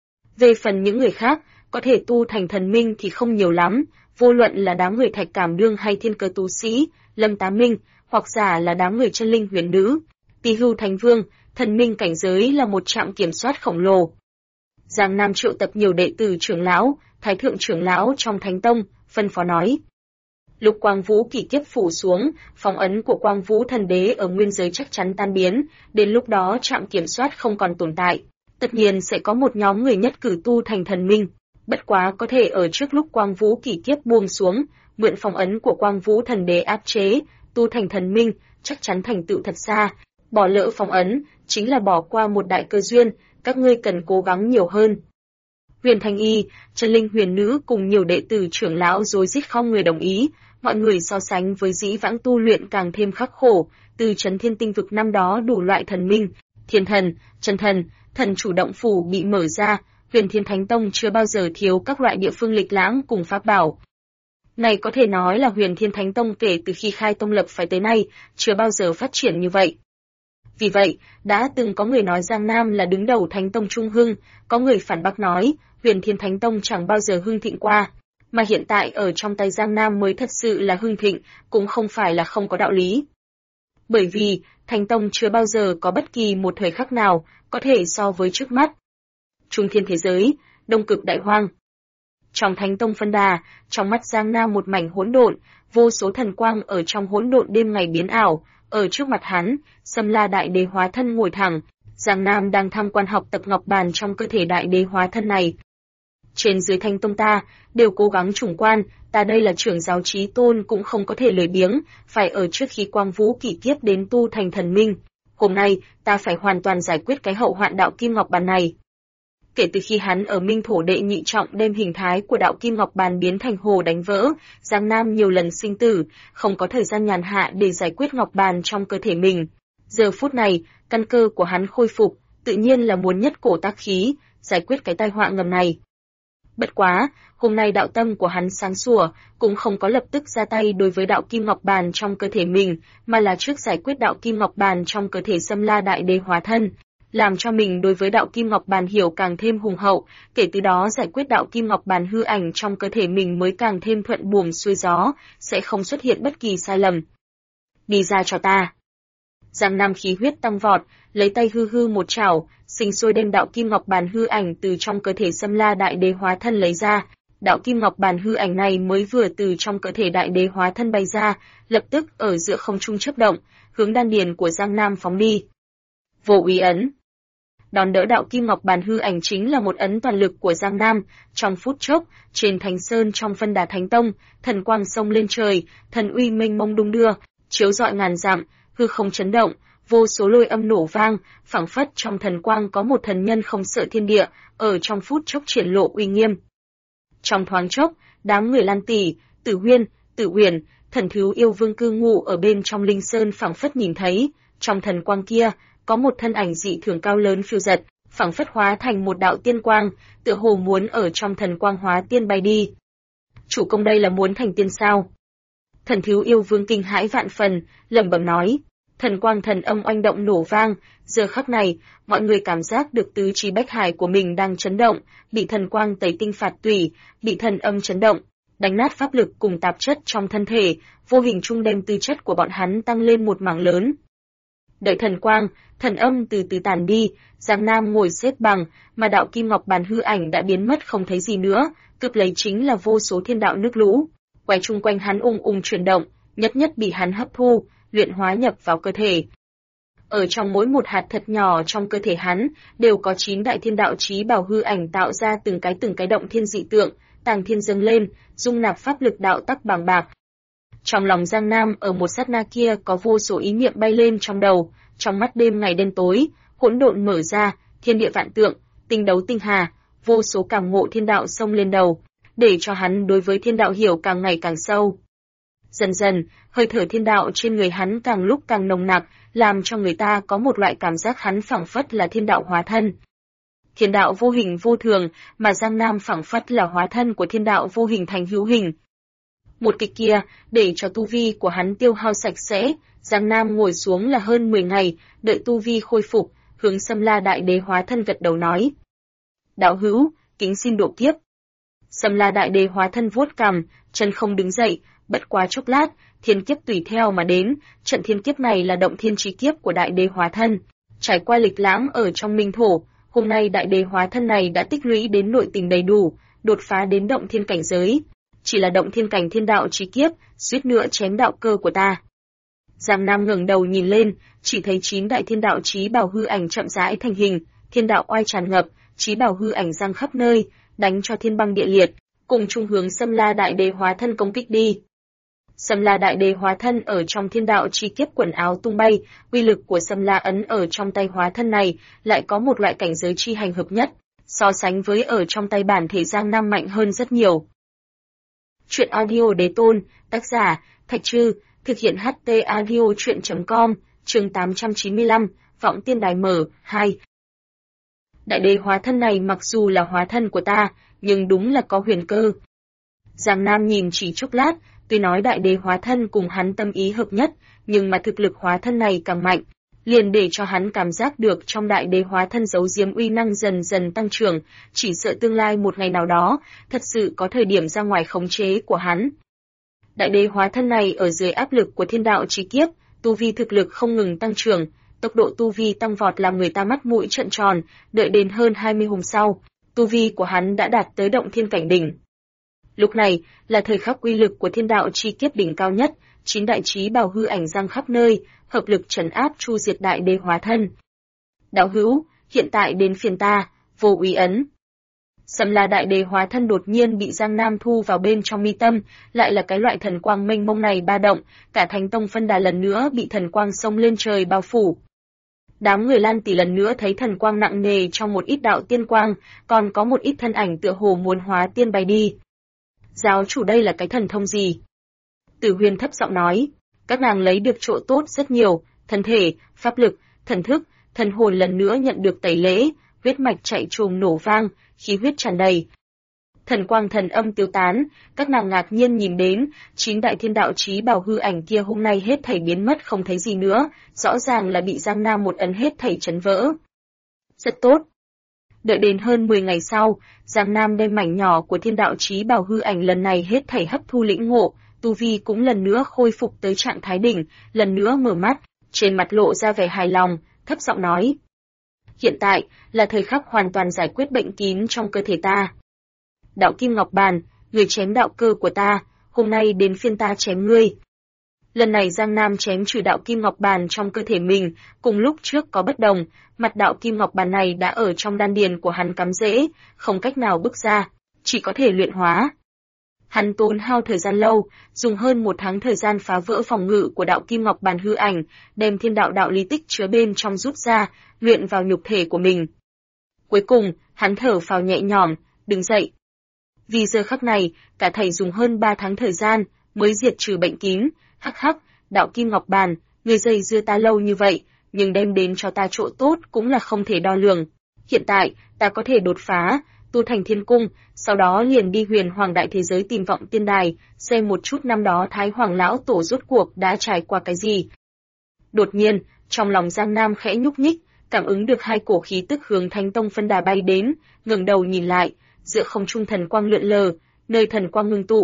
Về phần những người khác, có thể tu thành thần minh thì không nhiều lắm, vô luận là đám người Thạch Cảm Đương hay Thiên Cơ Tu Sĩ, Lâm Tá Minh, hoặc giả là đám người chân linh huyền nữ, Tỳ Hưu Thánh Vương, thần minh cảnh giới là một trạm kiểm soát khổng lồ. Giang Nam triệu tập nhiều đệ tử trưởng lão, thái thượng trưởng lão trong Thánh Tông, phân phó nói. Lúc Quang Vũ kỷ kiếp phủ xuống, phong ấn của Quang Vũ thần đế ở nguyên giới chắc chắn tan biến, đến lúc đó trạm kiểm soát không còn tồn tại, tất nhiên sẽ có một nhóm người nhất cử tu thành thần minh, bất quá có thể ở trước lúc Quang Vũ kỷ kiếp buông xuống, mượn phong ấn của Quang Vũ thần đế áp chế, tu thành thần minh, chắc chắn thành tựu thật xa, bỏ lỡ phong ấn, chính là bỏ qua một đại cơ duyên, các ngươi cần cố gắng nhiều hơn. Huyền Thanh Y, chân linh huyền nữ cùng nhiều đệ tử trưởng lão rối rít không người đồng ý, mọi người so sánh với dĩ vãng tu luyện càng thêm khắc khổ, từ Trấn Thiên Tinh vực năm đó đủ loại thần minh, thiên thần, chân thần, thần chủ động phủ bị mở ra, Huyền Thiên Thánh Tông chưa bao giờ thiếu các loại địa phương lịch lãm cùng pháp bảo. Này có thể nói là Huyền Thiên Thánh Tông kể từ khi khai tông lập phái tới nay, chưa bao giờ phát triển như vậy. Vì vậy, đã từng có người nói Giang Nam là đứng đầu Thánh Tông trung hưng, có người phản bác nói, Huyền Thiên Thánh Tông chẳng bao giờ hưng thịnh qua, mà hiện tại ở trong tay Giang Nam mới thật sự là hưng thịnh, cũng không phải là không có đạo lý. Bởi vì, Thánh Tông chưa bao giờ có bất kỳ một thời khắc nào có thể so với trước mắt. Trung thiên thế giới, Đông Cực Đại Hoang. Trong Thánh Tông phân đà, trong mắt Giang Nam một mảnh hỗn độn, vô số thần quang ở trong hỗn độn đêm ngày biến ảo, ở trước mặt hắn, Sâm La Đại Đế hóa thân ngồi thẳng, Giang Nam đang tham quan học tập ngọc bàn trong cơ thể Đại Đế hóa thân này. Trên dưới Thánh Tông ta, đều cố gắng trùng quan, ta đây là trưởng giáo chí tôn cũng không có thể lười biếng, phải ở trước khi Quang Vũ kỷ kiếp đến tu thành thần minh. Hôm nay, ta phải hoàn toàn giải quyết cái hậu hoạn đạo kim ngọc bàn này. Kể từ khi hắn ở Minh Thổ đệ nhị trọng đem hình thái của đạo kim ngọc bàn biến thành hồ đánh vỡ, Giang Nam nhiều lần sinh tử, không có thời gian nhàn hạ để giải quyết ngọc bàn trong cơ thể mình. Giờ phút này, căn cơ của hắn khôi phục, tự nhiên là muốn nhất cổ tác khí, giải quyết cái tai họa ngầm này. Bất quá, hôm nay đạo tâm của hắn sáng sủa, cũng không có lập tức ra tay đối với đạo kim ngọc bàn trong cơ thể mình, mà là trước giải quyết đạo kim ngọc bàn trong cơ thể Sâm La Đại Đế hóa thân, làm cho mình đối với đạo kim ngọc bàn hiểu càng thêm hùng hậu, kể từ đó giải quyết đạo kim ngọc bàn hư ảnh trong cơ thể mình mới càng thêm thuận buồm xuôi gió, sẽ không xuất hiện bất kỳ sai lầm. Đi ra cho ta. Giang Nam khí huyết tăng vọt, lấy tay hư hư một chảo, sinh sôi đem đạo kim ngọc bàn hư ảnh từ trong cơ thể Sâm La Đại Đế hóa thân lấy ra. Đạo kim ngọc bàn hư ảnh này mới vừa từ trong cơ thể Đại Đế hóa thân bay ra, lập tức ở giữa không trung chớp động, hướng đan điền của Giang Nam phóng đi. Vô Úy ấn. Đón đỡ đạo kim ngọc bàn hư ảnh chính là một ấn toàn lực của Giang Nam, trong phút chốc, trên Thánh Sơn trong phân đà Thánh Tông, thần quang sông lên trời, thần uy mênh mông đung đưa, chiếu rọi ngàn dặm, hư không chấn động, vô số lôi âm nổ vang, phảng phất trong thần quang có một thần nhân không sợ thiên địa, ở trong phút chốc triển lộ uy nghiêm. Trong thoáng chốc, đám người Lan Tỷ, Tử Huyên, Tử Huyền, thần thiếu yêu vương cư ngụ ở bên trong linh sơn phảng phất nhìn thấy, trong thần quang kia, có một thân ảnh dị thường cao lớn phiêu dật, phảng phất hóa thành một đạo tiên quang, tựa hồ muốn ở trong thần quang hóa tiên bay đi. Chủ công đây là muốn thành tiên sao? Thần thiếu yêu vương kinh hãi vạn phần, lẩm bẩm nói. Thần quang thần âm oanh động nổ vang, giờ khắc này, mọi người cảm giác được tứ chi bách hải của mình đang chấn động, bị thần quang tẩy tinh phạt tủy, bị thần âm chấn động, đánh nát pháp lực cùng tạp chất trong thân thể, vô hình trung đem tư chất của bọn hắn tăng lên một mảng lớn. Đợi thần quang, thần âm từ từ tàn đi, Giang Nam ngồi xếp bằng, mà đạo kim ngọc bàn hư ảnh đã biến mất không thấy gì nữa, cướp lấy chính là vô số thiên đạo nước lũ, quay chung quanh hắn chuyển động, nhất nhất bị hắn hấp thu, luyện hóa nhập vào cơ thể. Ở trong mỗi một hạt thật nhỏ trong cơ thể hắn, đều có 9 đại thiên đạo chí bảo hư ảnh tạo ra từng cái động thiên dị tượng, tàng thiên dâng lên, dung nạp pháp lực đạo tắc bàng bạc. Trong lòng Giang Nam ở một sát na kia có vô số ý niệm bay lên trong đầu, trong mắt đêm ngày đen tối, hỗn độn mở ra, thiên địa vạn tượng, tinh đấu tinh hà, vô số cảm ngộ thiên đạo xông lên đầu, để cho hắn đối với thiên đạo hiểu càng ngày càng sâu. Dần dần, hơi thở thiên đạo trên người hắn càng lúc càng nồng nặc, làm cho người ta có một loại cảm giác hắn phảng phất là thiên đạo hóa thân. Thiên đạo vô hình vô thường, mà Giang Nam phảng phất là hóa thân của thiên đạo vô hình thành hữu hình. Một kịch kia, để cho tu vi của hắn tiêu hao sạch sẽ, Giang Nam ngồi xuống là hơn 10 ngày, đợi tu vi khôi phục, hướng Sâm La Đại Đế hóa thân gật đầu nói. Đạo hữu, kính xin độ kiếp. Sâm La Đại Đế hóa thân vuốt cằm, chân không đứng dậy, bất quá chốc lát, thiên kiếp tùy theo mà đến, trận thiên kiếp này là động thiên chí kiếp của Đại Đế hóa thân. Trải qua lịch lãm ở trong minh thổ, hôm nay Đại Đế hóa thân này đã tích lũy đến nội tình đầy đủ, đột phá đến động thiên cảnh giới. Chỉ là động thiên cảnh thiên đạo chí kiếp, suýt nữa chém đạo cơ của ta. Giang Nam ngẩng đầu nhìn lên, chỉ thấy 9 đại thiên đạo chí bảo hư ảnh chậm rãi thành hình, thiên đạo oai tràn ngập, chí bảo hư ảnh giăng khắp nơi, đánh cho thiên băng địa liệt, cùng chung hướng Sâm La Đại Đế hóa thân công kích đi. Sâm La Đại Đế hóa thân ở trong thiên đạo chi kiếp quần áo tung bay, uy lực của Sâm La ấn ở trong tay hóa thân này lại có một loại cảnh giới chi hành hợp nhất, so sánh với ở trong tay bản thể Giang Nam mạnh hơn rất nhiều. Truyện audio Đế Tôn, tác giả Thạch Trư, thực hiện HT audio truyện.com, chương 895, Vọng Tiên Đài mở 2. Đại Đế hóa thân này mặc dù là hóa thân của ta, nhưng đúng là có huyền cơ. Giang Nam nhìn chỉ chốc lát, tuy nói Đại Đế hóa thân cùng hắn tâm ý hợp nhất, nhưng mà thực lực hóa thân này càng mạnh, liền để cho hắn cảm giác được trong Đại Đế hóa thân giấu giếm uy năng dần dần tăng trưởng, chỉ sợ tương lai một ngày nào đó, thật sự có thời điểm ra ngoài khống chế của hắn. Đại Đế hóa thân này ở dưới áp lực của thiên đạo chí kiếp, tu vi thực lực không ngừng tăng trưởng, tốc độ tu vi tăng vọt làm người ta mắt mũi trợn tròn, đợi đến hơn 20 hôm sau, tu vi của hắn đã đạt tới động thiên cảnh đỉnh. Lúc này là thời khắc uy lực của thiên đạo chi kiếp đỉnh cao nhất, 9 đại chí bảo hư ảnh giăng khắp nơi, hợp lực trấn áp chu diệt Đại Đế hóa thân. Đạo hữu, hiện tại đến phiền ta, vô úy ấn. Sâm La Đại Đế hóa thân đột nhiên bị Giang Nam thu vào bên trong mi tâm, lại là cái loại thần quang mênh mông này ba động, cả Thánh Tông phân đà lần nữa bị thần quang xông lên trời bao phủ. Đám người Lan Tỷ lần nữa thấy thần quang nặng nề trong một ít đạo tiên quang, còn có một ít thân ảnh tựa hồ muốn hóa tiên bay đi. Giáo chủ đây là cái thần thông gì? Tử Huyền thấp giọng nói, các nàng lấy được chỗ tốt rất nhiều, thân thể, pháp lực, thần thức, thần hồn lần nữa nhận được tẩy lễ, huyết mạch chạy trồm nổ vang, khí huyết tràn đầy. Thần quang thần âm tiêu tán, các nàng ngạc nhiên nhìn đến, 9 đại thiên đạo chí bảo hư ảnh kia hôm nay hết thảy biến mất không thấy gì nữa, rõ ràng là bị Giang Nam một ấn hết thảy chấn vỡ. Rất tốt. Đợi đến hơn 10 ngày sau, Giang Nam đem mảnh nhỏ của thiên đạo chí bảo hư ảnh lần này hết thảy hấp thu lĩnh ngộ, tu vi cũng lần nữa khôi phục tới trạng thái đỉnh, lần nữa mở mắt, trên mặt lộ ra vẻ hài lòng, thấp giọng nói. Hiện tại là thời khắc hoàn toàn giải quyết bệnh kín trong cơ thể ta. Đạo Kim Ngọc Bàn, người chém đạo cơ của ta, hôm nay đến phiên ta chém ngươi. Lần này Giang Nam chém trừ đạo Kim Ngọc Bàn trong cơ thể mình, cùng lúc trước có bất đồng, mặt đạo Kim Ngọc Bàn này đã ở trong đan điền của hắn cắm rễ, không cách nào bước ra, chỉ có thể luyện hóa. Hắn tốn hao thời gian lâu, dùng hơn 1 tháng thời gian phá vỡ phòng ngự của đạo Kim Ngọc Bàn hư ảnh, đem thiên đạo đạo lý tích chứa bên trong rút ra, luyện vào nhục thể của mình. Cuối cùng, hắn thở phào nhẹ nhõm, đứng dậy. Vì giờ khắc này, cả thầy dùng hơn 3 tháng thời gian, mới diệt trừ bệnh kín, hắc hắc, đạo Kim Ngọc Bàn, người dây dưa ta lâu như vậy, nhưng đem đến cho ta chỗ tốt cũng là không thể đo lường. Hiện tại, ta có thể đột phá, tu thành thiên cung, sau đó liền đi huyền hoàng đại thế giới tìm Vọng Tiên Đài, xem một chút năm đó Thái Hoàng Lão Tổ rốt cuộc đã trải qua cái gì. Đột nhiên, trong lòng Giang Nam khẽ nhúc nhích, cảm ứng được 2 cổ khí tức hướng Thánh Tông phân đà bay đến, ngẩng đầu nhìn lại, giữa không trung thần quang lượn lờ, nơi thần quang ngưng tụ,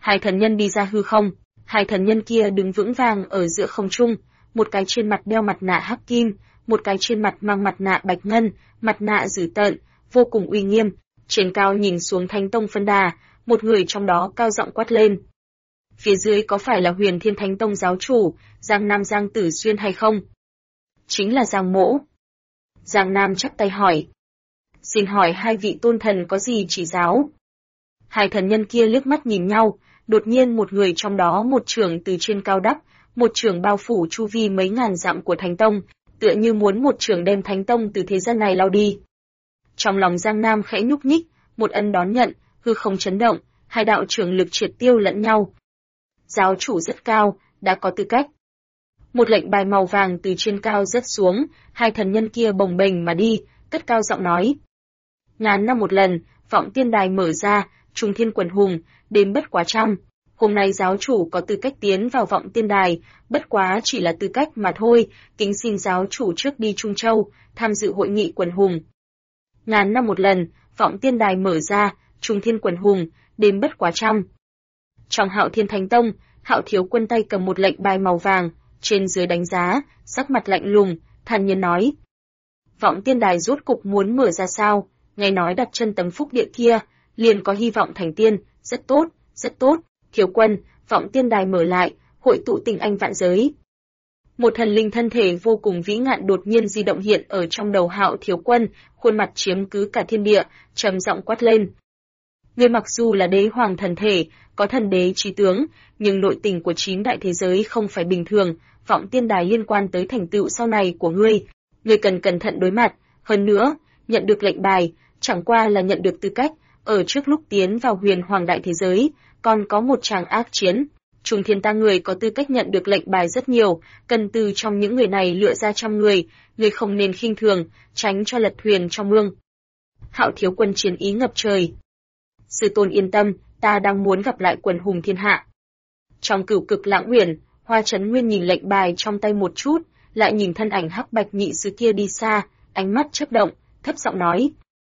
Hai thần nhân đi ra hư không, hai thần nhân kia đứng vững vàng ở giữa không trung, một cái trên mặt đeo mặt nạ hắc kim, một cái trên mặt mang mặt nạ bạch ngân, mặt nạ dữ tợn, vô cùng uy nghiêm. Trên cao nhìn xuống Thánh Tông phân đà, một người trong đó cao giọng quát lên. Phía dưới có phải là Huyền Thiên Thánh Tông giáo chủ, Giang Nam Giang Tử Xuyên hay không? Chính là Giang Mỗ. Giang Nam chắp tay hỏi. Xin hỏi hai vị tôn thần có gì chỉ giáo? Hai thần nhân kia liếc mắt nhìn nhau, đột nhiên một người trong đó một chưởng từ trên cao đắp, một chưởng bao phủ chu vi mấy ngàn dặm của Thánh Tông, tựa như muốn một chưởng đem Thánh Tông từ thế gian này lao đi. Trong lòng Giang Nam khẽ nhúc nhích, một ân đón nhận, hư không chấn động, hai đạo chưởng lực triệt tiêu lẫn nhau. Giáo chủ rất cao, đã có tư cách. Một lệnh bài màu vàng từ trên cao rớt xuống, hai thần nhân kia bồng bềnh mà đi, cất cao giọng nói. Ngàn năm một lần, vọng tiên đài mở ra, trung thiên quần hùng, đêm bất quá trăm. Hôm nay giáo chủ có tư cách tiến vào vọng tiên đài, bất quá chỉ là tư cách mà thôi, kính xin giáo chủ trước đi Trung Châu, tham dự hội nghị quần hùng. Ngàn năm một lần, vọng tiên đài mở ra, trung thiên quần hùng, đêm bất quá trăm. Trong Hạo Thiên Thánh Tông, Hạo Thiếu Quân tay cầm một lệnh bài màu vàng, trên dưới đánh giá, sắc mặt lạnh lùng, thản nhiên nói. Vọng tiên đài rốt cục muốn mở ra sao, nghe nói đặt chân tấm phúc địa kia, liền có hy vọng thành tiên, rất tốt, rất tốt, Thiếu Quân, vọng tiên đài mở lại, hội tụ tình anh vạn giới. Một thần linh thân thể vô cùng vĩ ngạn đột nhiên di động hiện ở trong đầu Hạo Thiếu Quân, khuôn mặt chiếm cứ cả thiên địa, trầm giọng quát lên. Ngươi mặc dù là đế hoàng thần thể, có thần đế trí tướng, nhưng nội tình của 9 đại thế giới không phải bình thường, vọng tiên đài liên quan tới thành tựu sau này của ngươi cần cẩn thận đối mặt, hơn nữa, nhận được lệnh bài, chẳng qua là nhận được tư cách, ở trước lúc tiến vào huyền hoàng đại thế giới, còn có một tràng ác chiến. Trung thiên ta người có tư cách nhận được lệnh bài rất nhiều, cần từ trong những người này lựa ra 100 người, ngươi không nên khinh thường, tránh cho lật thuyền trong mương. Hạo Thiếu Quân chiến ý ngập trời. Sư tôn yên tâm, ta đang muốn gặp lại quần hùng thiên hạ. Trong Cửu Cực Lãng Uyển, Hoa Chấn Nguyên nhìn lệnh bài trong tay một chút, lại nhìn thân ảnh hắc bạch nhị sứ kia đi xa, ánh mắt chớp động, thấp giọng nói.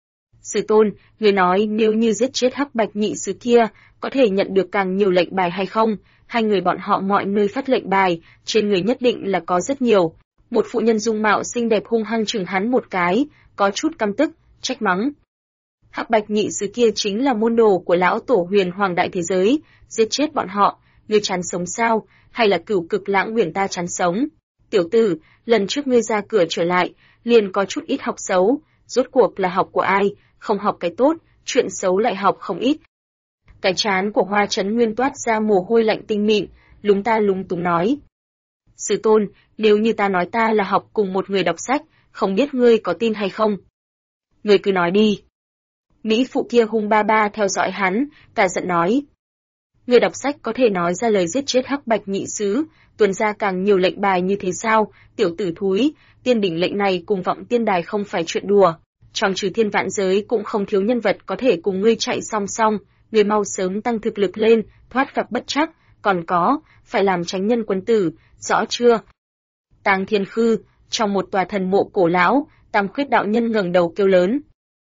Sư tôn, người nói nếu như giết chết hắc bạch nhị sứ kia, có thể nhận được càng nhiều lệnh bài hay không? Hai người bọn họ mọi nơi phát lệnh bài, trên người nhất định là có rất nhiều. Một phụ nhân dung mạo xinh đẹp hung hăng chừng hắn một cái, có chút căm tức, trách mắng. Hắc bạch nhị sứ kia chính là môn đồ của lão tổ huyền hoàng đại thế giới, giết chết bọn họ, ngươi chán sống sao, hay là Cửu Cực Lãng Uyển ta chán sống? Tiểu tử, lần trước ngươi ra cửa trở lại, liền có chút ít học xấu, rốt cuộc là học của ai, không học cái tốt, chuyện xấu lại học không ít. Cái trán của Hoa Chấn Nguyên toát ra mồ hôi lạnh tinh mịn, lúng ta lúng túng nói. Sư tôn, nếu như ta nói ta là học cùng một người đọc sách, không biết ngươi có tin hay không? Ngươi cứ nói đi. Mỹ phụ kia hung ba ba theo dõi hắn, cả giận nói. Người đọc sách có thể nói ra lời giết chết hắc bạch nhị sứ, tuần ra càng nhiều lệnh bài như thế sao, tiểu tử thúi, tiên đỉnh lệnh này cùng vọng tiên đài không phải chuyện đùa. Trong trừ thiên vạn giới cũng không thiếu nhân vật có thể cùng ngươi chạy song song, ngươi mau sớm tăng thực lực lên, thoát gặp bất trắc, còn có, phải làm chánh nhân quân tử, rõ chưa? Tàng Thiên Khư, trong một tòa thần mộ cổ lão, Tam Khuyết đạo nhân ngẩng đầu kêu lớn.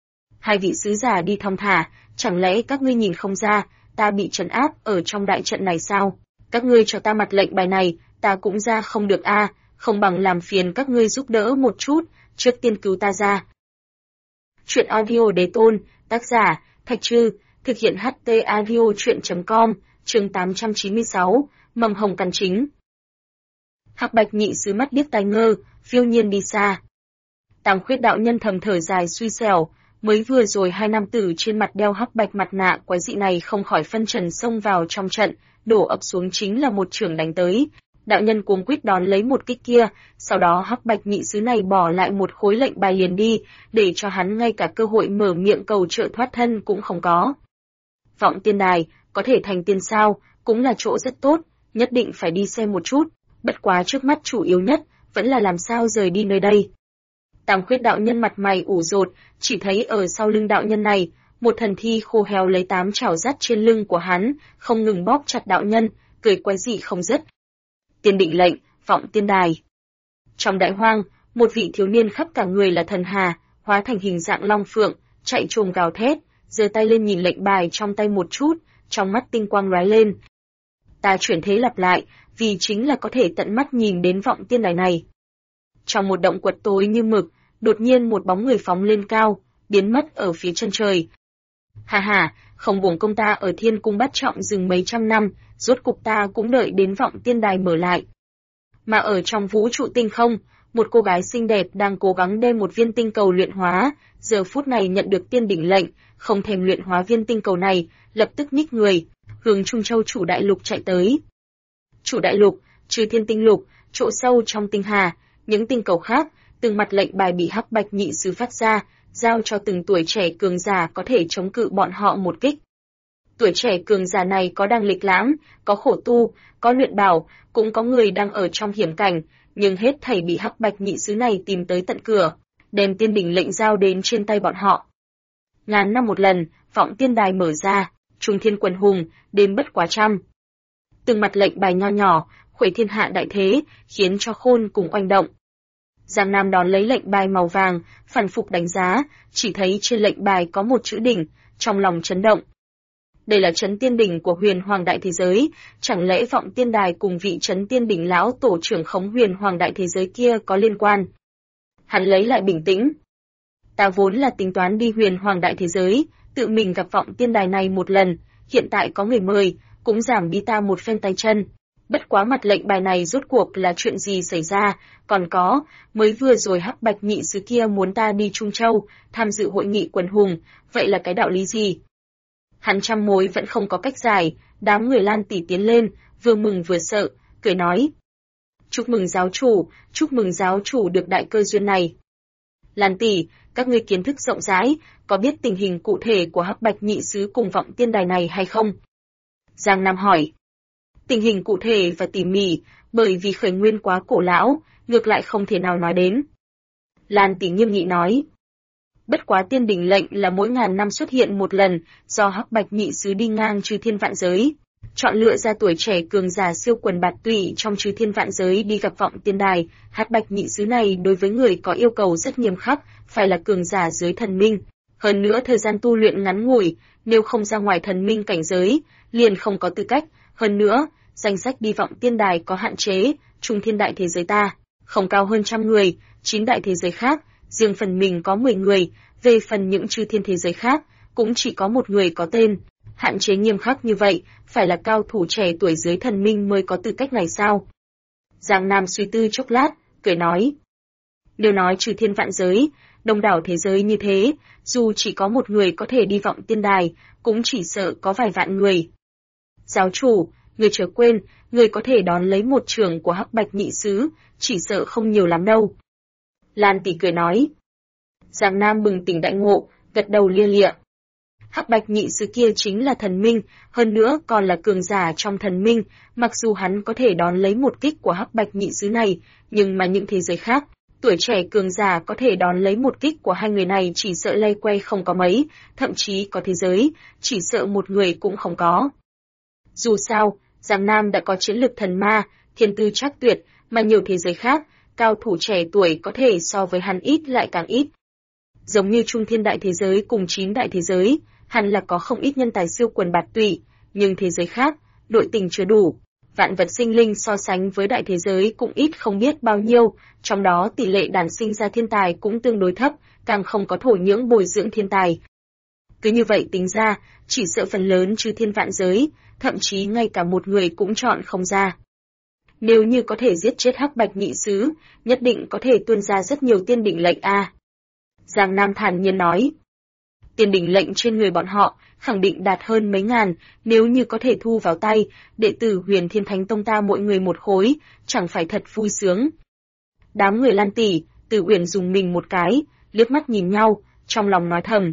Hai vị sứ giả đi thong thả, chẳng lẽ các ngươi nhìn không ra, ta bị trấn áp ở trong đại trận này sao? Các ngươi cho ta mặt lệnh bài này, ta cũng ra không được a, không bằng làm phiền các ngươi giúp đỡ một chút, trước tiên cứu ta ra. Chuyện audio đế tôn, tác giả, Thạch Trư, thực hiện HT audio chuyện.com, chương 896, mầm hồng căn chính. Hắc bạch nhị sứ mắt điếc tai ngơ, phiêu nhiên đi xa. Tam Khuyết đạo nhân thầm thở dài suy xẻo, mới vừa rồi hai nam tử trên mặt đeo hắc bạch mặt nạ quái dị này không khỏi phân trần xông vào trong trận, đổ ập xuống chính là một chưởng đánh tới. Đạo nhân cuống quýt đón lấy một kích kia, sau đó hắc bạch nhị sứ này bỏ lại một khối lệnh bài liền đi, để cho hắn ngay cả cơ hội mở miệng cầu trợ thoát thân cũng không có. Vọng tiên đài, có thể thành tiên sao, cũng là chỗ rất tốt, nhất định phải đi xem một chút, bất quá trước mắt chủ yếu nhất, vẫn là làm sao rời đi nơi đây. Tam Khuyết đạo nhân mặt mày ủ rột, chỉ thấy ở sau lưng đạo nhân này, một thần thi khô héo lấy 8 chảo dắt trên lưng của hắn, không ngừng bóp chặt đạo nhân, cười quái dị không dứt. Tiên định lệnh, vọng tiên đài. Trong đại hoang, một vị thiếu niên khắp cả người là thần hà, hóa thành hình dạng long phượng, chạy trồm gào thét, giơ tay lên nhìn lệnh bài trong tay một chút, trong mắt tinh quang lóe lên. Ta chuyển thế lặp lại, vì chính là có thể tận mắt nhìn đến vọng tiên đài này. Trong một động quật tối như mực, đột nhiên một bóng người phóng lên cao, biến mất ở phía chân trời. Hà hà, không uổng công ta ở Thiên Cung Bát Trọng dừng mấy trăm năm, rốt cục ta cũng đợi đến vọng tiên đài mở lại. Mà ở trong vũ trụ tinh không, một cô gái xinh đẹp đang cố gắng đem một viên tinh cầu luyện hóa, giờ phút này nhận được tiên đỉnh lệnh, không thèm luyện hóa viên tinh cầu này, lập tức nhích người, hướng Trung Châu chủ đại lục chạy tới. Chủ đại lục, Trừ Thiên tinh lục, chỗ sâu trong tinh hà, những tinh cầu khác, từng mặt lệnh bài bị Hắc Bạch Nhị Sứ phát ra, giao cho từng tuổi trẻ cường giả có thể chống cự bọn họ một kích. Tuổi trẻ cường giả này có đang lịch lãm, có khổ tu, có luyện bảo, cũng có người đang ở trong hiểm cảnh, nhưng hết thảy bị Hắc Bạch Nhị Sứ này tìm tới tận cửa, đem tiên đỉnh lệnh giao đến trên tay bọn họ. Ngàn năm một lần, vọng tiên đài mở ra, trung thiên quần hùng, đêm bất quá trăm. Từng mặt lệnh bài nho nhỏ, khuấy thiên hạ đại thế, khiến cho khôn cùng oanh động. Giang Nam đón lấy lệnh bài màu vàng, phản phục đánh giá, chỉ thấy trên lệnh bài có một chữ đỉnh, trong lòng chấn động. Đây là trấn tiên đỉnh của Huyền Hoàng đại thế giới, chẳng lẽ vọng tiên đài cùng vị trấn tiên đỉnh lão tổ trưởng khống Huyền Hoàng đại thế giới kia có liên quan? Hắn lấy lại bình tĩnh. Ta vốn là tính toán đi Huyền Hoàng đại thế giới, tự mình gặp vọng tiên đài này một lần, hiện tại có người mời, cũng giảm đi ta một phen tay chân. Bất quá mặt lệnh bài này rốt cuộc là chuyện gì xảy ra, còn có, mới vừa rồi Hắc Bạch Nhị Sứ kia muốn ta đi Trung Châu, tham dự hội nghị quần hùng, vậy là cái đạo lý gì? Hắn trăm mối vẫn không có cách giải, đám người Lan tỷ tiến lên, vừa mừng vừa sợ, cười nói. Chúc mừng giáo chủ được đại cơ duyên này. Lan tỷ, các ngươi kiến thức rộng rãi, có biết tình hình cụ thể của Hắc Bạch Nhị Sứ cùng vọng tiên đài này hay không? Giang Nam hỏi. Tình hình cụ thể và tỉ mỉ, bởi vì khởi nguyên quá cổ lão, ngược lại không thể nào nói đến. Lan tỷ nghiêm nghị nói. Bất quá tiên đỉnh lệnh là mỗi ngàn năm xuất hiện một lần, do Hắc Bạch Nhị Sứ đi ngang Chư Thiên Vạn Giới, chọn lựa ra tuổi trẻ cường giả siêu quần bạt tụy trong Chư Thiên Vạn Giới đi gặp vọng tiên đài. Hắc Bạch Nhị Sứ này đối với người có yêu cầu rất nghiêm khắc, phải là cường giả dưới thần minh. Hơn nữa thời gian tu luyện ngắn ngủi, nếu không ra ngoài thần minh cảnh giới, liền không có tư cách. Hơn nữa, danh sách đi vọng tiên đài có hạn chế, Trung Thiên đại thế giới ta, không cao hơn 100 người, 9 đại thế giới khác, riêng phần mình có 10 người, về phần những Chư Thiên thế giới khác, cũng chỉ có một người có tên. Hạn chế nghiêm khắc như vậy, phải là cao thủ trẻ tuổi dưới thần minh mới có tư cách này sao? Giang Nam suy tư chốc lát, cười nói. Nếu nói Chư Thiên Vạn Giới, đông đảo thế giới như thế, dù chỉ có một người có thể đi vọng tiên đài, cũng chỉ sợ có vài vạn người. Giáo chủ, người chớ quên, người có thể đón lấy một trường của Hắc Bạch Nhị Sứ, chỉ sợ không nhiều lắm đâu. Lan tỷ cười nói. Giang Nam bừng tỉnh đại ngộ, gật đầu lia lịa. Hắc Bạch Nhị Sứ kia chính là thần minh, hơn nữa còn là cường giả trong thần minh, mặc dù hắn có thể đón lấy một kích của Hắc Bạch Nhị Sứ này, nhưng mà những thế giới khác, tuổi trẻ cường giả có thể đón lấy một kích của hai người này chỉ sợ lay quay không có mấy, thậm chí có thế giới, chỉ sợ một người cũng không có. Dù sao, Giang Nam đã có chiến lực thần ma, thiên tư chắc tuyệt, mà nhiều thế giới khác, cao thủ trẻ tuổi có thể so với hắn ít lại càng ít. Giống như Trung Thiên đại thế giới cùng 9 đại thế giới, hẳn là có không ít nhân tài siêu quần bạt tụy, nhưng thế giới khác, nội tình chưa đủ. Vạn vật sinh linh so sánh với đại thế giới cũng ít không biết bao nhiêu, trong đó tỷ lệ đản sinh ra thiên tài cũng tương đối thấp, càng không có thổ nhưỡng bồi dưỡng thiên tài. Cứ như vậy tính ra, chỉ sợ phần lớn Chư Thiên Vạn Giới, thậm chí ngay cả một người cũng chọn không ra. Nếu như có thể giết chết Hắc Bạch Nhị Sứ, nhất định có thể tuôn ra rất nhiều tiên đỉnh lệnh a. Giang Nam thản nhiên nói. Tiên đỉnh lệnh trên người bọn họ, khẳng định đạt hơn mấy ngàn, nếu như có thể thu vào tay, đệ tử Huyền Thiên Thánh Tông ta mỗi người một khối, chẳng phải thật vui sướng. Đám người Lan tỷ, Từ Uyển dùng mình một cái, liếc mắt nhìn nhau, trong lòng nói thầm.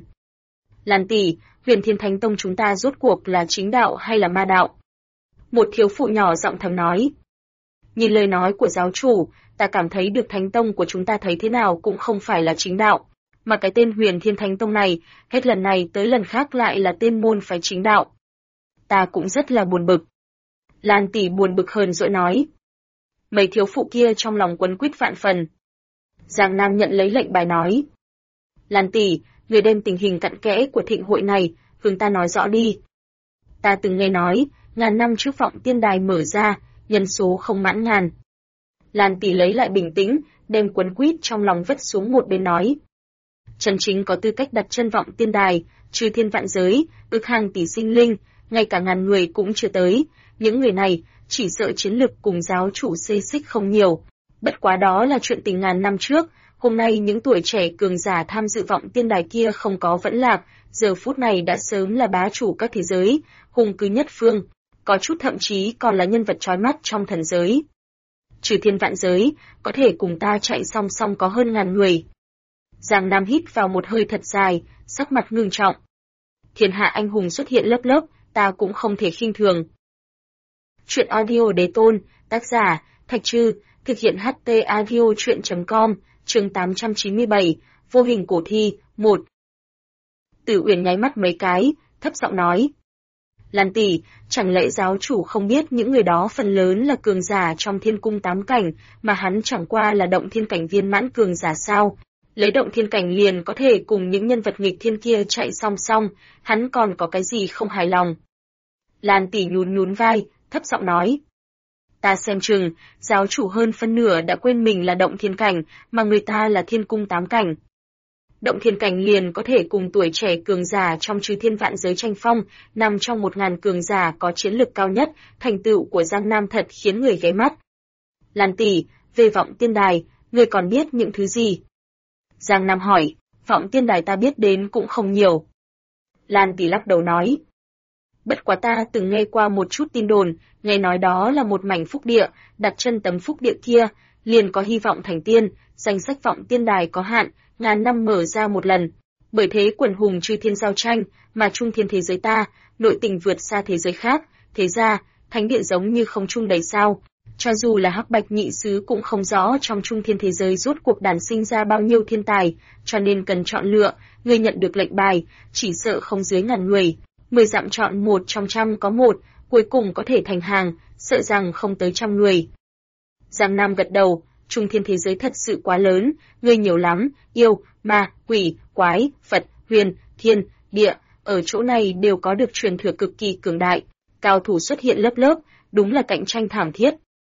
Lan tỷ, Huyền Thiên Thánh Tông chúng ta rốt cuộc là chính đạo hay là ma đạo? Một thiếu phụ nhỏ giọng thầm nói. Nhìn lời nói của giáo chủ, ta cảm thấy được Thánh Tông của chúng ta thấy thế nào cũng không phải là chính đạo, mà cái tên Huyền Thiên Thánh Tông này, hết lần này tới lần khác lại là tên môn phái chính đạo. Ta cũng rất là buồn bực. Lan tỷ buồn bực hờn dỗi nói. Mấy thiếu phụ kia trong lòng quấn quýt vạn phần. Giang Nam nhận lấy lệnh bài nói. Lan tỷ, người đem tình hình cặn kẽ của thịnh hội này, hướng ta nói rõ đi. Ta từng nghe nói, ngàn năm trước vọng tiên đài mở ra, nhân số không mãn ngàn. Lan Tỷ lấy lại bình tĩnh, đem quấn quýt trong lòng vứt xuống một bên nói. Chân chính có tư cách đặt chân vọng tiên đài, trừ thiên vạn giới, ước hàng tỷ sinh linh, ngay cả ngàn người cũng chưa tới. Những người này, chỉ sợ chiến lực cùng giáo chủ xê xích không nhiều. Bất quá đó là chuyện tình ngàn năm trước, hôm nay những tuổi trẻ cường giả tham dự vọng tiên đài kia không có vẫn lạc, giờ phút này đã sớm là bá chủ các thế giới, hùng cứ nhất phương, có chút thậm chí còn là nhân vật chói mắt trong thần giới. Trừ thiên vạn giới, có thể cùng ta chạy song song có hơn ngàn người. Giang Nam hít vào một hơi thật dài, sắc mặt ngưng trọng. Thiên hạ anh hùng xuất hiện lớp lớp, ta cũng không thể khinh thường. Chuyện audio đế tôn, tác giả, Thạch Trư, thực hiện HT audio chuyện.com, chương 897, vô hình cổ thi, 1. Tử Uyển nháy mắt mấy cái, thấp giọng nói. Lan tỷ, chẳng lẽ giáo chủ không biết những người đó phần lớn là cường giả trong thiên cung 8 cảnh, mà hắn chẳng qua là động thiên cảnh viên mãn cường giả sao? Lấy động thiên cảnh liền có thể cùng những nhân vật nghịch thiên kia chạy song song, hắn còn có cái gì không hài lòng? Lan tỷ nhún vai, thấp giọng nói. Ta xem chừng, giáo chủ hơn phân nửa đã quên mình là động thiên cảnh, mà người ta là thiên cung 8 cảnh. Động thiên cảnh liền có thể cùng tuổi trẻ cường giả trong trừ thiên vạn giới tranh phong, nằm trong 1000 cường giả có chiến lực cao nhất, thành tựu của Giang Nam thật khiến người ghé mắt. Lan tỷ, về vọng tiên đài, người còn biết những thứ gì? Giang Nam hỏi, vọng tiên đài ta biết đến cũng không nhiều. Lan tỷ lắc đầu nói. Bất quá ta từng nghe qua một chút tin đồn, nghe nói đó là một mảnh phúc địa, đặt chân tấm phúc địa kia, liền có hy vọng thành tiên, danh sách vọng tiên đài có hạn, ngàn năm mở ra một lần. Bởi thế quần hùng chư thiên giao tranh, mà trung thiên thế giới ta, nội tình vượt xa thế giới khác, thế ra, thánh điện giống như không trung đầy sao. Cho dù là Hắc Bạch nhị sứ cũng không rõ trong trung thiên thế giới rốt cuộc đản sinh ra bao nhiêu thiên tài, cho nên cần chọn lựa, người nhận được lệnh bài, chỉ sợ không dưới ngàn người. 10 dặm chọn một trong trăm có một, cuối cùng có thể thành hàng, sợ rằng không tới trăm người. Giang Nam gật đầu, trung thiên thế giới thật sự quá lớn, người nhiều lắm, yêu, ma, quỷ, quái, Phật, huyền, thiên, địa, ở chỗ này đều có được truyền thừa cực kỳ cường đại, cao thủ xuất hiện lớp lớp, đúng là cạnh tranh thảm thiết.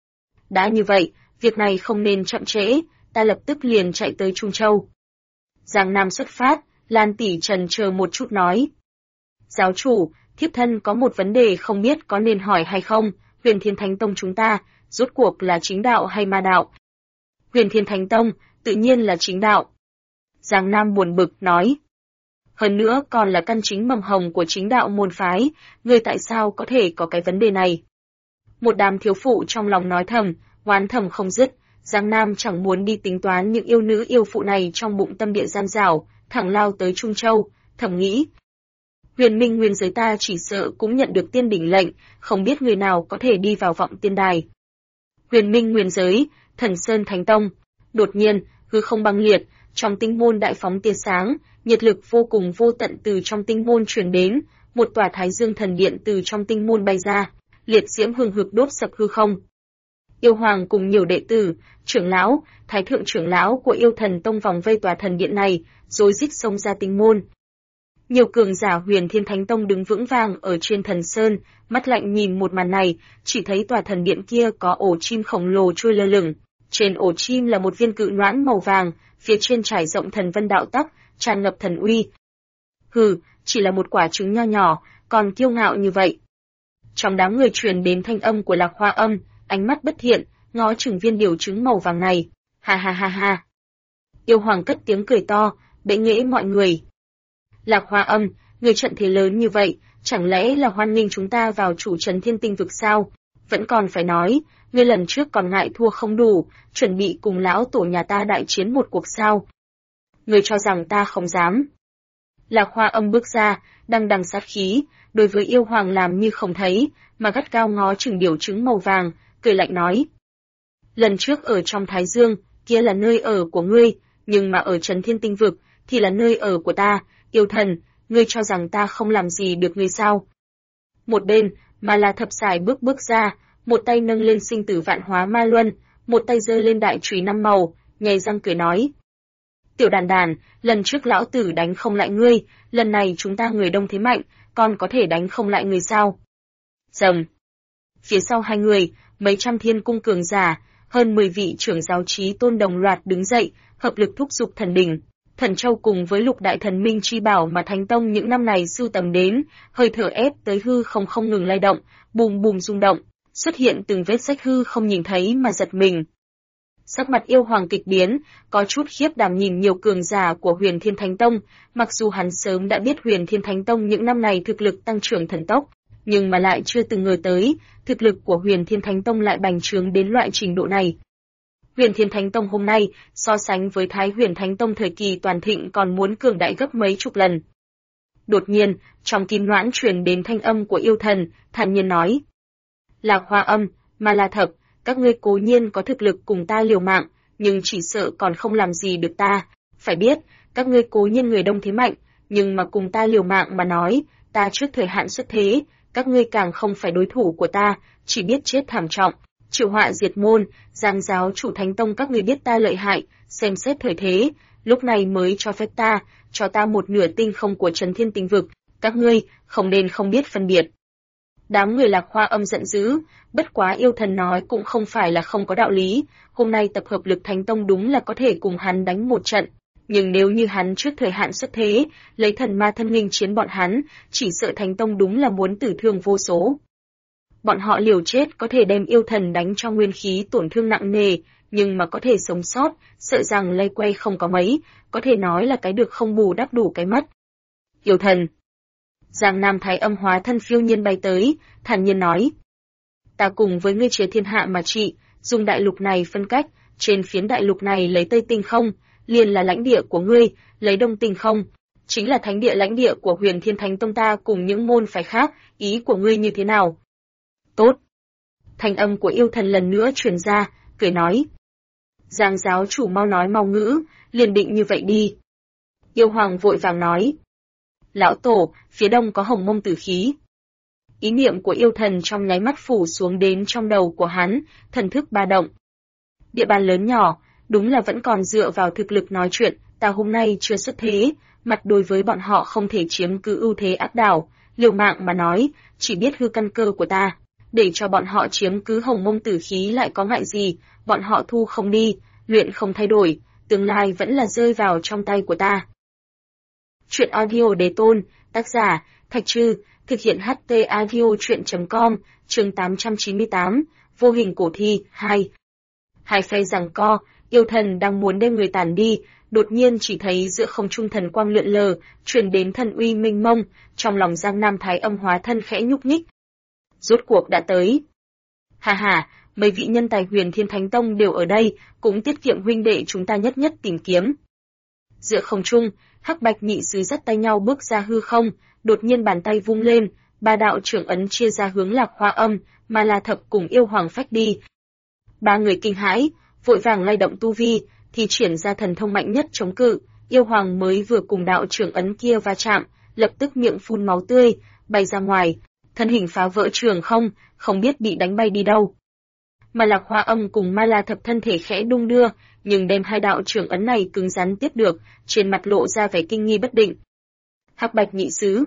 Đã như vậy, việc này không nên chậm trễ, ta lập tức liền chạy tới Trung Châu. Giang Nam xuất phát, Lan tỷ trần chờ một chút nói. Giáo chủ, thiếp thân có một vấn đề không biết có nên hỏi hay không, Huyền Thiên Thánh Tông chúng ta, rốt cuộc là chính đạo hay ma đạo? Huyền Thiên Thánh Tông, tự nhiên là chính đạo. Giang Nam buồn bực nói. Hơn nữa còn là căn chính mầm hồng của chính đạo môn phái, người tại sao có thể có cái vấn đề này? Một đám thiếu phụ trong lòng nói thầm, oán thầm không dứt, Giang Nam chẳng muốn đi tính toán những yêu nữ yêu phụ này trong bụng tâm địa gian dảo, thẳng lao tới Trung Châu, thầm nghĩ. Huyền Minh nguyên giới ta chỉ sợ cũng nhận được tiên đỉnh lệnh, không biết người nào có thể đi vào vọng tiên đài. Huyền Minh nguyên giới, Thần Sơn Thánh Tông, đột nhiên, hư không băng liệt, trong tinh môn đại phóng tia sáng, nhiệt lực vô cùng vô tận từ trong tinh môn truyền đến, một tòa Thái Dương Thần Điện từ trong tinh môn bay ra, liệt diễm hừng hực đốt sập hư không. Yêu Hoàng cùng nhiều đệ tử, trưởng lão, thái thượng trưởng lão của Yêu Thần Tông vòng vây tòa thần điện này, rối rít xông ra tinh môn. Nhiều cường giả Huyền Thiên Thánh Tông đứng vững vàng ở trên thần sơn, mắt lạnh nhìn một màn này, chỉ thấy tòa thần điện kia có ổ chim khổng lồ trôi lơ lửng. Trên ổ chim là một viên cự noãn màu vàng, phía trên trải rộng thần vân đạo tắc, tràn ngập thần uy. Hừ, chỉ là một quả trứng nho nhỏ, còn kiêu ngạo như vậy. Trong đám người truyền đến thanh âm của Lạc Hoa Âm, ánh mắt bất thiện, ngó chừng viên điều trứng màu vàng này. Ha ha ha ha. Yêu Hoàng cất tiếng cười to, bệ nghệ mọi người. Lạc Hoa Âm, người trận thế lớn như vậy, chẳng lẽ là hoan nghênh chúng ta vào chủ trấn Thiên Tinh vực sao? Vẫn còn phải nói, ngươi lần trước còn ngại thua không đủ, chuẩn bị cùng lão tổ nhà ta đại chiến một cuộc sao? Ngươi cho rằng ta không dám? Lạc Hoa Âm bước ra, đằng đằng sát khí, đối với Yêu Hoàng làm như không thấy, mà gắt cao ngó chừng điều trứng màu vàng, cười lạnh nói. Lần trước ở trong Thái Dương, kia là nơi ở của ngươi, nhưng mà ở trấn Thiên Tinh vực, thì là nơi ở của ta, Yêu Thần, ngươi cho rằng ta không làm gì được ngươi sao? Một bên, mà là Thập Sải bước ra, một tay nâng lên sinh tử vạn hóa ma luân, một tay giơ lên đại chùy 5 màu, nhếch răng cười nói. Tiểu đàn đàn, lần trước lão tử đánh không lại ngươi, lần này chúng ta người đông thế mạnh, còn có thể đánh không lại người sao? Rầm. Phía sau hai người, mấy trăm thiên cung cường giả, hơn 10 vị trưởng giáo chí tôn đồng loạt đứng dậy, hợp lực thúc giục thần đỉnh. Thần châu cùng với lục đại thần minh chi bảo mà Thánh Tông những năm này sưu tầm đến, hơi thở ép tới hư không không ngừng lay động, bùm bùm rung động, xuất hiện từng vết rách hư không nhìn thấy mà giật mình. Sắc mặt yêu hoàng kịch biến, có chút khiếp đảm nhìn nhiều cường giả của Huyền Thiên Thánh Tông, mặc dù hắn sớm đã biết Huyền Thiên Thánh Tông những năm này thực lực tăng trưởng thần tốc, nhưng mà lại chưa từng ngờ tới, thực lực của Huyền Thiên Thánh Tông lại bành trướng đến loại trình độ này. Huyền Thiên Thánh Tông hôm nay, so sánh với Thái Huyền Thánh Tông thời kỳ toàn thịnh còn muốn cường đại gấp mấy chục lần. Đột nhiên, trong kim loãng truyền đến thanh âm của yêu thần, thản nhiên nói: Lạc Hoa Âm, Ma La Thập, các ngươi cố nhiên có thực lực cùng ta liều mạng, nhưng chỉ sợ còn không làm gì được ta. Phải biết, các ngươi cố nhiên người đông thế mạnh, nhưng mà cùng ta liều mạng mà nói, ta trước thời hạn xuất thế, các ngươi càng không phải đối thủ của ta, chỉ biết chết thảm trọng. Triệu họa diệt môn, Giang giáo chủ Thánh Tông các ngươi biết ta lợi hại, xem xét thời thế, lúc này mới cho phép ta, cho ta một nửa tinh không của Trấn Thiên Tinh Vực, các ngươi không nên không biết phân biệt. Đám người Lạc Hoa Âm giận dữ, bất quá yêu thần nói cũng không phải là không có đạo lý, hôm nay tập hợp lực Thánh Tông đúng là có thể cùng hắn đánh một trận, nhưng nếu như hắn trước thời hạn xuất thế, lấy thần ma thân nghênh chiến bọn hắn, chỉ sợ Thánh Tông đúng là muốn tử thương vô số. Bọn họ liều chết có thể đem yêu thần đánh cho nguyên khí tổn thương nặng nề, nhưng mà có thể sống sót, sợ rằng lây quay không có mấy, có thể nói là cái được không bù đắp đủ cái mất. Yêu thần. Giang Nam Thái Âm hóa thân phiêu nhiên bay tới, thản nhiên nói: Ta cùng với ngươi chế thiên hạ mà trị, dùng đại lục này phân cách, trên phiến đại lục này lấy Tây Tinh không, liền là lãnh địa của ngươi, lấy Đông Tinh không, chính là thánh địa lãnh địa của Huyền Thiên Thánh Tông ta cùng những môn phái khác, ý của ngươi như thế nào? Tốt. Thanh âm của yêu thần lần nữa truyền ra, cười nói: Giang giáo chủ mau nói mau ngữ, liền định như vậy đi. Yêu hoàng vội vàng nói: Lão tổ, phía đông có hồng mông tử khí. Ý niệm của yêu thần trong nháy mắt phủ xuống đến trong đầu của hắn, thần thức ba động. Địa bàn lớn nhỏ, đúng là vẫn còn dựa vào thực lực nói chuyện, ta hôm nay chưa xuất thế, mặt đối với bọn họ không thể chiếm cứ ưu thế áp đảo, liều mạng mà nói, chỉ biết hư căn cơ của ta, để cho bọn họ chiếm cứ hồng mông tử khí lại có ngại gì, bọn họ thu không đi, luyện không thay đổi, tương lai vẫn là rơi vào trong tay của ta. Chuyện audio đề tôn, tác giả, Thạch Trư, thực hiện HT audio chuyện.com, chương 898, vô hình cổ thi, 2. Hai phe giằng co, yêu thần đang muốn đem người tản đi, đột nhiên chỉ thấy giữa không trung thần quang lượn lờ, truyền đến thần uy minh mông, trong lòng Giang Nam Thái Âm hóa thân khẽ nhúc nhích. Rốt cuộc đã tới. Hà hà, mấy vị nhân tài Huyền Thiên Thánh Tông đều ở đây, cũng tiết kiệm huynh đệ chúng ta nhất nhất tìm kiếm. Giữa không trung, Hắc Bạch nhị sứ dắt tay nhau bước ra hư không, đột nhiên bàn tay vung lên, ba đạo trưởng ấn chia ra hướng Lạc Hoa Âm, Ma La Thập cùng yêu hoàng phách đi. Ba người kinh hãi, vội vàng lay động tu vi, thì triển ra thần thông mạnh nhất chống cự, yêu hoàng mới vừa cùng đạo trưởng ấn kia va chạm, lập tức miệng phun máu tươi, bay ra ngoài, thân hình phá vỡ trường không biết bị đánh bay đi đâu. Mà Lạc Hoa Âm cùng Ma La Thập thân thể khẽ đung đưa, nhưng đem hai đạo trưởng ấn này cứng rắn tiếp được, trên mặt lộ ra vẻ kinh nghi bất định. Hắc Bạch nhị sứ.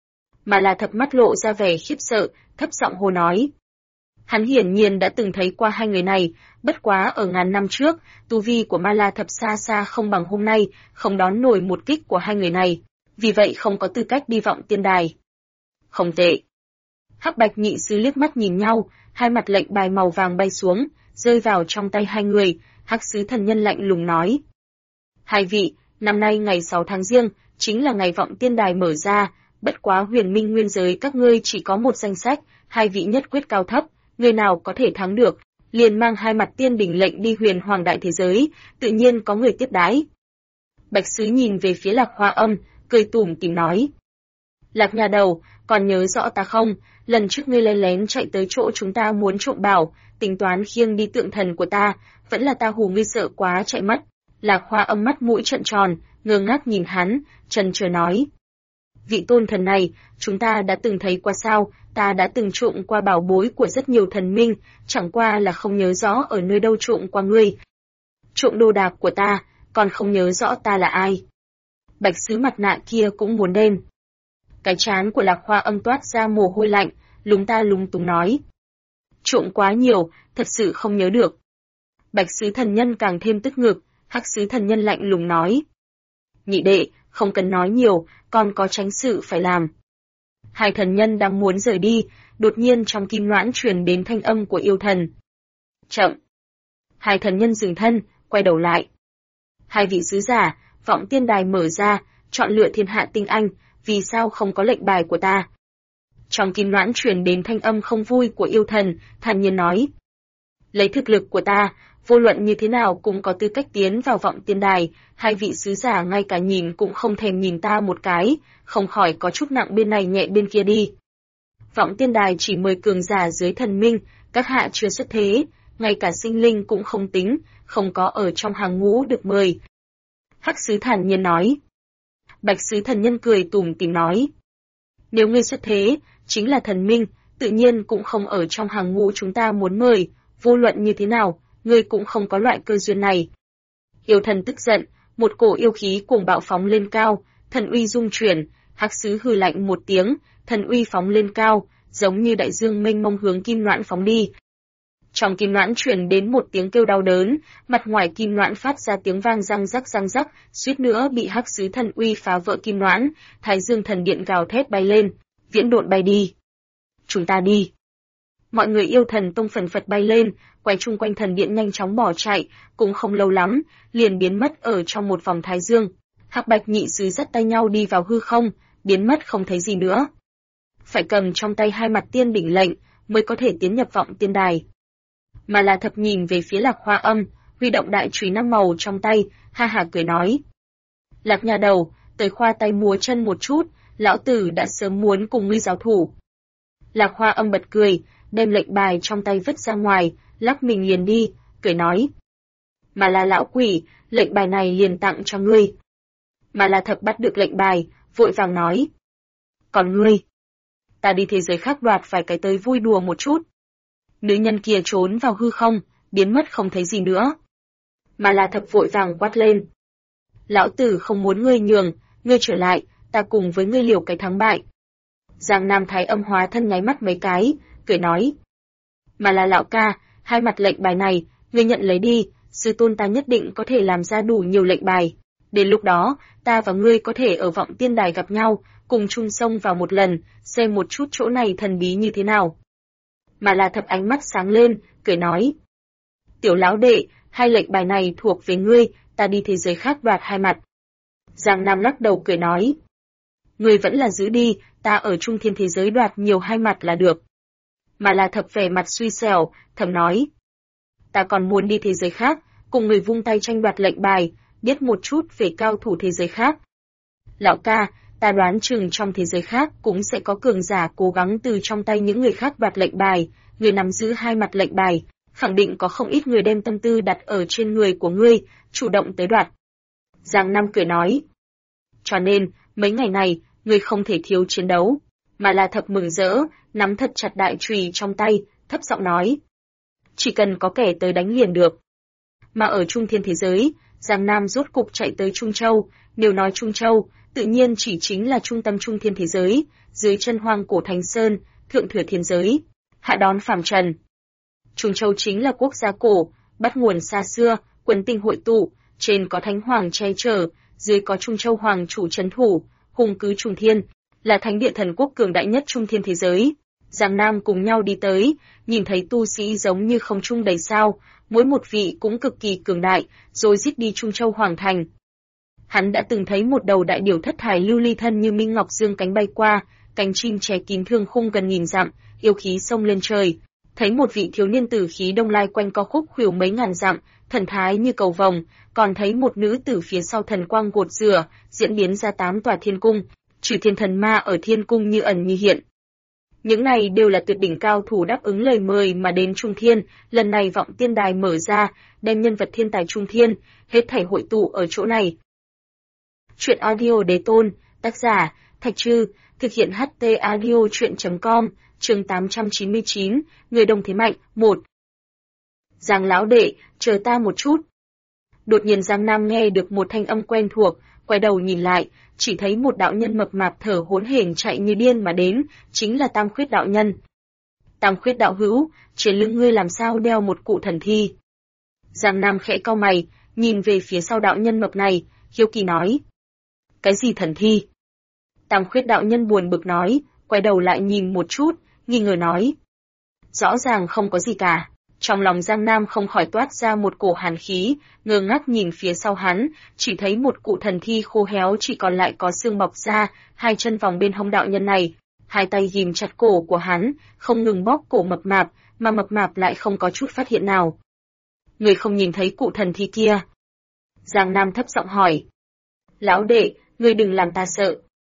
Ma La Thập mắt lộ ra vẻ khiếp sợ, thấp giọng hô nói. Hắn hiển nhiên đã từng thấy qua hai người này, bất quá ở ngàn năm trước, tu vi của Ma La Thập xa xa không bằng hôm nay, không đón nổi một kích của hai người này, vì vậy không có tư cách đi vọng tiên đài. Không tệ. Hắc Bạch nhị sứ liếc mắt nhìn nhau, hai mặt lệnh bài màu vàng bay xuống, rơi vào trong tay hai người, Hắc sứ thần nhân lạnh lùng nói. Hai vị, năm nay ngày 6 tháng Giêng, chính là ngày vọng tiên đài mở ra, bất quá huyền minh nguyên giới các ngươi chỉ có một danh sách, hai vị nhất quyết cao thấp, người nào có thể thắng được, liền mang hai mặt tiên đỉnh lệnh đi huyền hoàng đại thế giới, tự nhiên có người tiếp đái. Bạch sứ nhìn về phía Lạc Hoa Âm, cười tủm tỉm nói. Lạc nhà đầu, còn nhớ rõ ta không, lần trước ngươi lén lén chạy tới chỗ chúng ta muốn trộm bảo, tính toán khiêng đi tượng thần của ta, vẫn là ta hù ngươi sợ quá chạy mất. Lạc Hoa Âm mắt mũi trợn tròn, ngơ ngác nhìn hắn, trần chờ nói. Vị tôn thần này, chúng ta đã từng thấy qua sao, ta đã từng trộm qua bảo bối của rất nhiều thần minh, chẳng qua là không nhớ rõ ở nơi đâu trộm qua ngươi. Trộm đồ đạc của ta, còn không nhớ rõ ta là ai. Bạch sứ mặt nạ kia cũng muốn đen. Cái trán của Lạc Hoa Âm toát ra mồ hôi lạnh, lúng ta lúng túng nói. Trộm quá nhiều, thật sự không nhớ được. Bạch sứ thần nhân càng thêm tức ngực, Hắc sứ thần nhân lạnh lùng nói. Nhị đệ, không cần nói nhiều, còn có tránh sự phải làm. Hai thần nhân đang muốn rời đi, đột nhiên trong kim loãn truyền đến thanh âm của yêu thần. Chậm! Hai thần nhân dừng thân, quay đầu lại. Hai vị sứ giả, vọng tiên đài mở ra, chọn lựa thiên hạ tinh anh, vì sao không có lệnh bài của ta? Trong kim loãn truyền đến thanh âm không vui của yêu thần, thản nhiên nói. Lấy thực lực của ta, vô luận như thế nào cũng có tư cách tiến vào vọng tiên đài, hai vị sứ giả ngay cả nhìn cũng không thèm nhìn ta một cái, không khỏi có chút nặng bên này nhẹ bên kia đi. Vọng tiên đài chỉ mời cường giả dưới thần minh, các hạ chưa xuất thế, ngay cả sinh linh cũng không tính, không có ở trong hàng ngũ được mời. Hắc sứ thản nhiên nói. Bạch sứ thần nhân cười tủm tỉm nói. Nếu ngươi xuất thế, chính là thần minh, tự nhiên cũng không ở trong hàng ngũ chúng ta muốn mời, vô luận như thế nào, ngươi cũng không có loại cơ duyên này. Yêu thần tức giận, một cổ yêu khí cuồng bạo phóng lên cao, thần uy rung chuyển, Hắc sứ hừ lạnh một tiếng, thần uy phóng lên cao, giống như đại dương mênh mông hướng kim loãn phóng đi. Trong kim loãn truyền đến một tiếng kêu đau đớn, mặt ngoài kim loãn phát ra tiếng vang răng rắc, suýt nữa bị Hắc sứ thần uy phá vỡ kim loãn, Thái Dương thần điện gào thét bay lên, viễn độn bay đi. Chúng ta đi. Mọi người yêu thần tông phần phật bay lên, quay chung quanh thần điện nhanh chóng bỏ chạy, cũng không lâu lắm, liền biến mất ở trong một vòng Thái Dương. Hắc Bạch nhị sứ dắt tay nhau đi vào hư không, biến mất không thấy gì nữa. Phải cầm trong tay hai mặt tiên đỉnh lệnh, mới có thể tiến nhập vọng tiên đài. Mà là thập nhìn về phía Lạc Hoa Âm, huy động đại chùy 5 màu trong tay, ha ha cười nói. Lạc nhà đầu, tới khoa tay múa chân một chút, lão tử đã sớm muốn cùng ngươi giao thủ. Lạc Hoa Âm bật cười, đem lệnh bài trong tay vứt ra ngoài, lắc mình liền đi, cười nói. Mà là lão quỷ, lệnh bài này liền tặng cho ngươi. Mà là thập bắt được lệnh bài, vội vàng nói. Còn ngươi, ta đi thế giới khác đoạt vài cái tới vui đùa một chút. Nữ nhân kia trốn vào hư không, biến mất không thấy gì nữa. Mà là thập vội vàng quát lên. Lão tử không muốn ngươi nhường, ngươi trở lại, ta cùng với ngươi liều cái thắng bại. Giang Nam Thái Âm hóa thân nháy mắt mấy cái, cười nói. Mà là lão ca, hai mặt lệnh bài này, ngươi nhận lấy đi, sư tôn ta nhất định có thể làm ra đủ nhiều lệnh bài. Đến lúc đó, ta và ngươi có thể ở vọng tiên đài gặp nhau, cùng chung sông vào một lần, xem một chút chỗ này thần bí như thế nào. Mà là thập ánh mắt sáng lên, cười nói. Tiểu lão đệ, hai lệnh bài này thuộc về ngươi, ta đi thế giới khác đoạt hai mặt. Giang Nam lắc đầu cười nói. Ngươi vẫn là giữ đi, ta ở trung thiên thế giới đoạt nhiều hai mặt là được. Mà là thập vẻ mặt suy xẻo, thầm nói. Ta còn muốn đi thế giới khác, cùng người vung tay tranh đoạt lệnh bài, biết một chút về cao thủ thế giới khác. Lão ca, ta đoán chừng trong thế giới khác cũng sẽ có cường giả cố gắng từ trong tay những người khác đoạt lệnh bài, người nắm giữ hai mặt lệnh bài, khẳng định có không ít người đem tâm tư đặt ở trên người của ngươi, chủ động tới đoạt. Giang Nam cười nói. Cho nên, mấy ngày này, ngươi không thể thiếu chiến đấu. Mà là thập mừng rỡ, nắm thật chặt đại chùy trong tay, thấp giọng nói. Chỉ cần có kẻ tới đánh liền được. Mà ở trung thiên thế giới, Giang Nam rốt cục chạy tới Trung Châu, nếu nói Trung Châu, tự nhiên chỉ chính là trung tâm trung thiên thế giới, dưới chân hoang cổ Thánh Sơn, thượng thừa thiên giới, hạ đón phàm trần. Trung Châu chính là quốc gia cổ, bắt nguồn xa xưa, quân tinh hội tụ, trên có Thánh Hoàng che chở, dưới có Trung Châu Hoàng chủ trấn thủ, hùng cứ trung thiên, là thánh địa thần quốc cường đại nhất trung thiên thế giới. Giang Nam cùng nhau đi tới, nhìn thấy tu sĩ giống như không trung đầy sao, mỗi một vị cũng cực kỳ cường đại, rồi giết đi Trung Châu Hoàng thành. Hắn đã từng thấy một đầu đại điểu thất thải lưu ly thân như minh ngọc dương cánh bay qua, cánh chim che kín thương khung gần nghìn dặm, yêu khí xông lên trời. Thấy một vị thiếu niên tử khí đông lai quanh co khúc khuỷu mấy ngàn dặm, thần thái như cầu vồng, còn thấy một nữ tử phía sau thần quang gột rửa, diễn biến ra 8 tòa thiên cung, trừ thiên thần ma ở thiên cung như ẩn như hiện. Những này đều là tuyệt đỉnh cao thủ đáp ứng lời mời mà đến Trung Thiên, lần này vọng tiên đài mở ra, đem nhân vật thiên tài Trung Thiên, hết thảy hội tụ ở chỗ này. Chuyện audio đế tôn, tác giả, Thạch Trư, thực hiện HT audio chuyện.com, chương 899, người đông thế mạnh, 1. Giang lão đệ, chờ ta một chút. Đột nhiên Giang Nam nghe được một thanh âm quen thuộc, quay đầu nhìn lại, chỉ thấy một đạo nhân mập mạp thở hổn hển chạy như điên mà đến, chính là Tam Khuyết đạo nhân. Tam Khuyết đạo hữu, trên lưng ngươi làm sao đeo một cụ thần thi? Giang Nam khẽ cau mày, nhìn về phía sau đạo nhân mập này, hiếu kỳ nói. Cái gì thần thi? Tam Khuyết đạo nhân buồn bực nói, quay đầu lại nhìn một chút, nghi ngờ nói. Rõ ràng không có gì cả. Trong lòng Giang Nam không khỏi toát ra một cổ hàn khí, ngơ ngác nhìn phía sau hắn, chỉ thấy một cụ thần thi khô héo chỉ còn lại có xương mọc ra, hai chân vòng bên hông đạo nhân này, hai tay ghim chặt cổ của hắn, không ngừng bóp cổ mập mạp, mà mập mạp lại không có chút phát hiện nào. Người không nhìn thấy cụ thần thi kia? Giang Nam thấp giọng hỏi. Lão đệ, ngươi đừng làm ta sợ.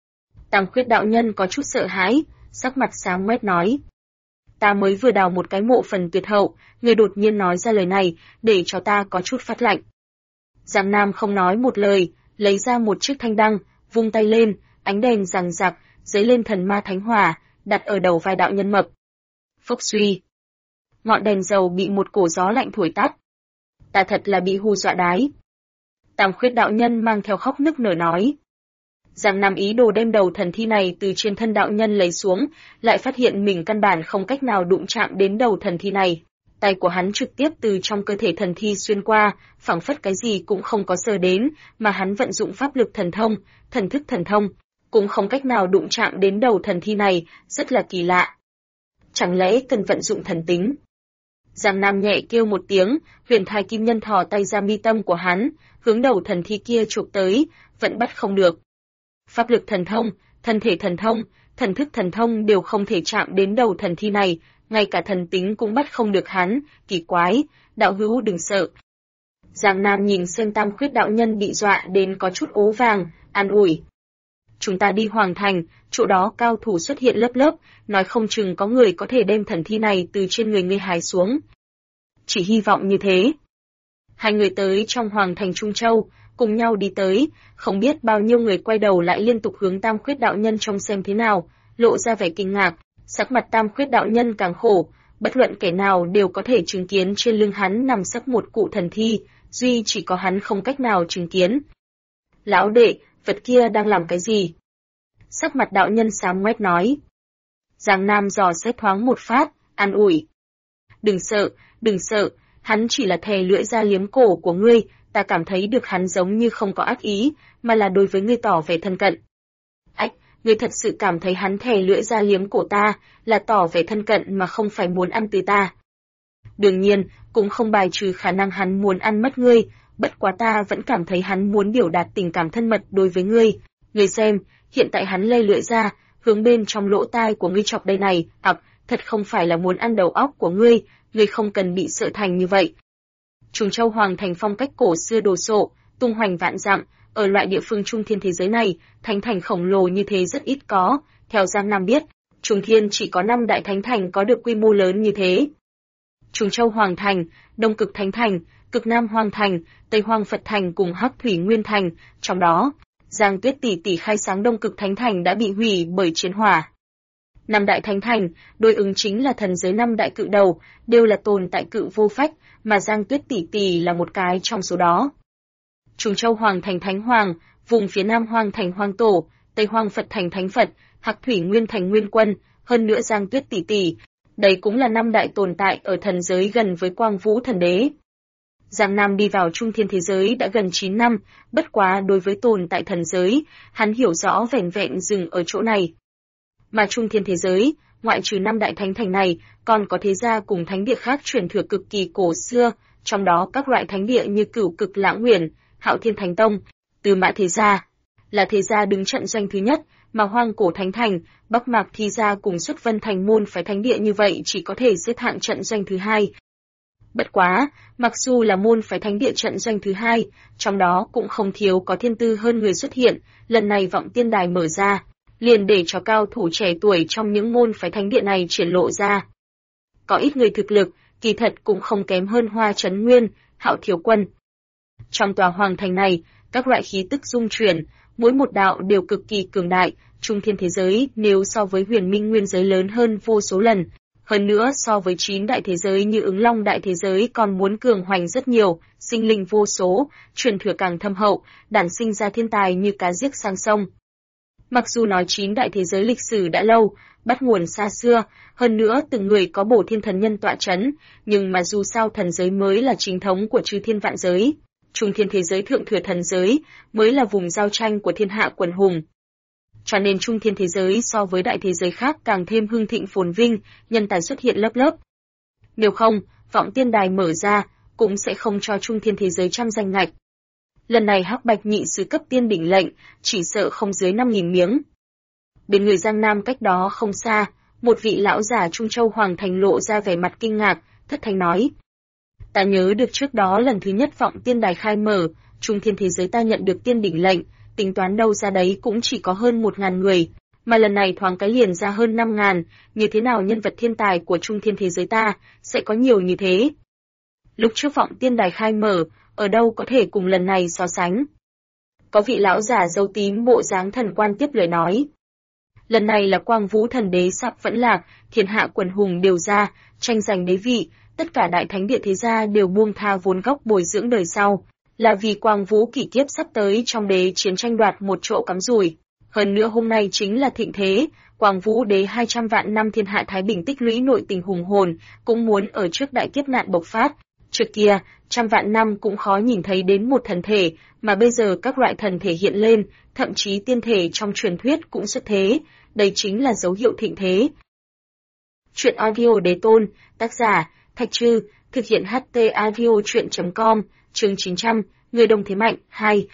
Tam Khuyết đạo nhân có chút sợ hãi, sắc mặt sáng quét nói. Ta mới vừa đào một cái mộ phần tuyệt hậu, người đột nhiên nói ra lời này, để cho ta có chút phát lạnh. Giang Nam không nói một lời, lấy ra một chiếc thanh đăng, vung tay lên, ánh đèn giằng giặc, dấy lên thần ma thánh hỏa, đặt ở đầu vai đạo nhân mập. Phốc suy. Ngọn đèn dầu bị một cổ gió lạnh thổi tắt. Ta thật là bị hù dọa đái. Tam Khuyết đạo nhân mang theo khóc nức nở nói. Giang Nam ý đồ đem đầu thần thi này từ trên thân đạo nhân lấy xuống, lại phát hiện mình căn bản không cách nào đụng chạm đến đầu thần thi này. Tay của hắn trực tiếp từ trong cơ thể thần thi xuyên qua, phảng phất cái gì cũng không có sờ đến, mà hắn vận dụng pháp lực thần thông, thần thức thần thông, cũng không cách nào đụng chạm đến đầu thần thi này, rất là kỳ lạ. Chẳng lẽ cần vận dụng thần tính? Giang Nam nhẹ kêu một tiếng, huyền thai kim nhân thò tay ra mi tâm của hắn, hướng đầu thần thi kia chụp tới, vẫn bắt không được. Pháp lực thần thông, thân thể thần thông, thần thức thần thông đều không thể chạm đến đầu thần thi này, ngay cả thần tính cũng bắt không được hắn, kỳ quái, đạo hữu đừng sợ. Giang Nam nhìn xem Tam Khuyết đạo nhân bị dọa đến có chút ố vàng, an ủi. Chúng ta đi Hoàng Thành, chỗ đó cao thủ xuất hiện lớp lớp, nói không chừng có người có thể đem thần thi này từ trên người ngươi hái xuống. Chỉ hy vọng như thế. Hai người tới trong Hoàng Thành Trung Châu, cùng nhau đi tới, không biết bao nhiêu người quay đầu lại liên tục hướng Tam Khuyết đạo nhân trông xem thế nào, lộ ra vẻ kinh ngạc, sắc mặt Tam Khuyết đạo nhân càng khổ, bất luận kẻ nào đều có thể chứng kiến trên lưng hắn nằm sấp một cụ thần thi, duy chỉ có hắn không cách nào chứng kiến. Lão đệ, vật kia đang làm cái gì? Sắc mặt đạo nhân xám ngoét nói. Giang Nam dò xét thoáng một phát, an ủi. Đừng sợ, hắn chỉ là thè lưỡi ra liếm cổ của ngươi, ta cảm thấy được hắn giống như không có ác ý, mà là đối với ngươi tỏ vẻ thân cận. Ách, ngươi thật sự cảm thấy hắn thè lưỡi ra liếm cổ ta, là tỏ vẻ thân cận mà không phải muốn ăn từ ta. Đương nhiên, cũng không bài trừ khả năng hắn muốn ăn mất ngươi, bất quá ta vẫn cảm thấy hắn muốn biểu đạt tình cảm thân mật đối với ngươi. Ngươi xem, hiện tại hắn lây lưỡi ra, hướng bên trong lỗ tai của ngươi chọc đây này, thật không phải là muốn ăn đầu óc của ngươi không cần bị sợ thành như vậy. Trùng Châu Hoàng Thành phong cách cổ xưa đồ sộ, tung hoành vạn dặm, ở loại địa phương trung thiên thế giới này, thánh thành khổng lồ như thế rất ít có, theo Giang Nam biết, Trung Thiên chỉ có 5 đại thánh thành có được quy mô lớn như thế. Trùng Châu Hoàng Thành, Đông Cực Thánh Thành, Cực Nam Hoàng Thành, Tây Hoang Phật Thành cùng Hắc Thủy Nguyên Thành, trong đó, Giang Tuyết tỷ tỷ khai sáng Đông Cực Thánh Thành đã bị hủy bởi chiến hỏa. 5 đại thánh thành, đối ứng chính là thần giới 5 đại cự đầu, đều là tồn tại cự vô phách, mà Giang Tuyết tỷ tỷ là một cái trong số đó. Trùng Châu Hoàng Thành Thánh Hoàng, vùng phía Nam Hoàng Thành Hoàng Tổ, Tây Hoang Phật Thành Thánh Phật, Hắc Thủy Nguyên Thành Nguyên Quân, hơn nữa Giang Tuyết tỷ tỷ, đây cũng là 5 đại tồn tại ở thần giới gần với Quang Vũ Thần Đế. Giang Nam đi vào trung thiên thế giới đã gần 9 năm, bất quá đối với tồn tại thần giới, hắn hiểu rõ vẻn vẹn dừng ở chỗ này. Mà trung thiên thế giới, ngoại trừ 5 đại thánh thành này, còn có thế gia cùng thánh địa khác truyền thừa cực kỳ cổ xưa, trong đó các loại thánh địa như Cửu Cực Lãng Huyền, Hạo Thiên Thánh Tông, Tư Mã thế gia, là thế gia đứng trận doanh thứ nhất, mà Hoang Cổ Thánh Thành, Bắc Mạc Thi gia cùng Xuất Vân Thành môn phái thánh địa như vậy chỉ có thể xếp hạng trận doanh thứ hai. Bất quá, mặc dù là môn phái thánh địa trận doanh thứ hai, trong đó cũng không thiếu có thiên tư hơn người xuất hiện, lần này vọng tiên đài mở ra, liền để cho cao thủ trẻ tuổi trong những môn phái thánh địa này triển lộ ra. Có ít người thực lực, kỳ thật cũng không kém hơn Hoa Chấn Nguyên, Hạo Thiếu Quân. Trong tòa hoàng thành này, các loại khí tức dung chuyển, mỗi một đạo đều cực kỳ cường đại, trung thiên thế giới nếu so với huyền minh nguyên giới lớn hơn vô số lần. Hơn nữa so với 9 đại thế giới như Ứng Long đại thế giới còn muốn cường hoành rất nhiều, sinh linh vô số, truyền thừa càng thâm hậu, đản sinh ra thiên tài như cá giếc sang sông. Mặc dù nói 9 đại thế giới lịch sử đã lâu, bắt nguồn xa xưa, hơn nữa từng người có bổ thiên thần nhân tọa chấn, nhưng mà dù sao thần giới mới là chính thống của chư thiên vạn giới. Trung thiên thế giới thượng thừa thần giới mới là vùng giao tranh của thiên hạ quần hùng. Cho nên trung thiên thế giới so với đại thế giới khác càng thêm hưng thịnh phồn vinh, nhân tài xuất hiện lớp lớp. Nếu không, vọng tiên đài mở ra, cũng sẽ không cho trung thiên thế giới trăm danh ngạch. Lần này Hắc Bạch nhị sứ cấp tiên đỉnh lệnh, chỉ sợ không dưới 5.000 miếng. Bên người Giang Nam cách đó không xa, một vị lão giả Trung Châu Hoàng Thành lộ ra vẻ mặt kinh ngạc, thất thanh nói. Ta nhớ được trước đó lần thứ nhất vọng tiên đài khai mở, trung thiên thế giới ta nhận được tiên đỉnh lệnh, tính toán đâu ra đấy cũng chỉ có hơn 1.000 người, mà lần này thoáng cái liền ra hơn 5.000, như thế nào nhân vật thiên tài của trung thiên thế giới ta sẽ có nhiều như thế? Lúc trước vọng tiên đài khai mở, ở đâu có thể cùng lần này so sánh? Có vị lão giả râu tím bộ dáng thần quan tiếp lời nói. Lần này là Quang Vũ thần đế sắp vẫn lạc, thiên hạ quần hùng đều ra, tranh giành đế vị, tất cả đại thánh địa thế gia đều buông tha vốn gốc bồi dưỡng đời sau, là vì Quang Vũ kỷ kiếp sắp tới trong đế chiến tranh đoạt một chỗ cắm rủi. Hơn nữa hôm nay chính là thịnh thế, Quang Vũ đế 200 vạn năm thiên hạ thái bình tích lũy nội tình hùng hồn, cũng muốn ở trước đại kiếp nạn bộc phát. Trước kia, 100 vạn năm cũng khó nhìn thấy đến một thần thể, mà bây giờ các loại thần thể hiện lên, thậm chí tiên thể trong truyền thuyết cũng xuất thế, đây chính là dấu hiệu thịnh thế. Chuyện audio đế tôn, tác giả, Thạch Trư, thực hiện HT audio chuyện.com, chương 900, người đồng thế mạnh, 2.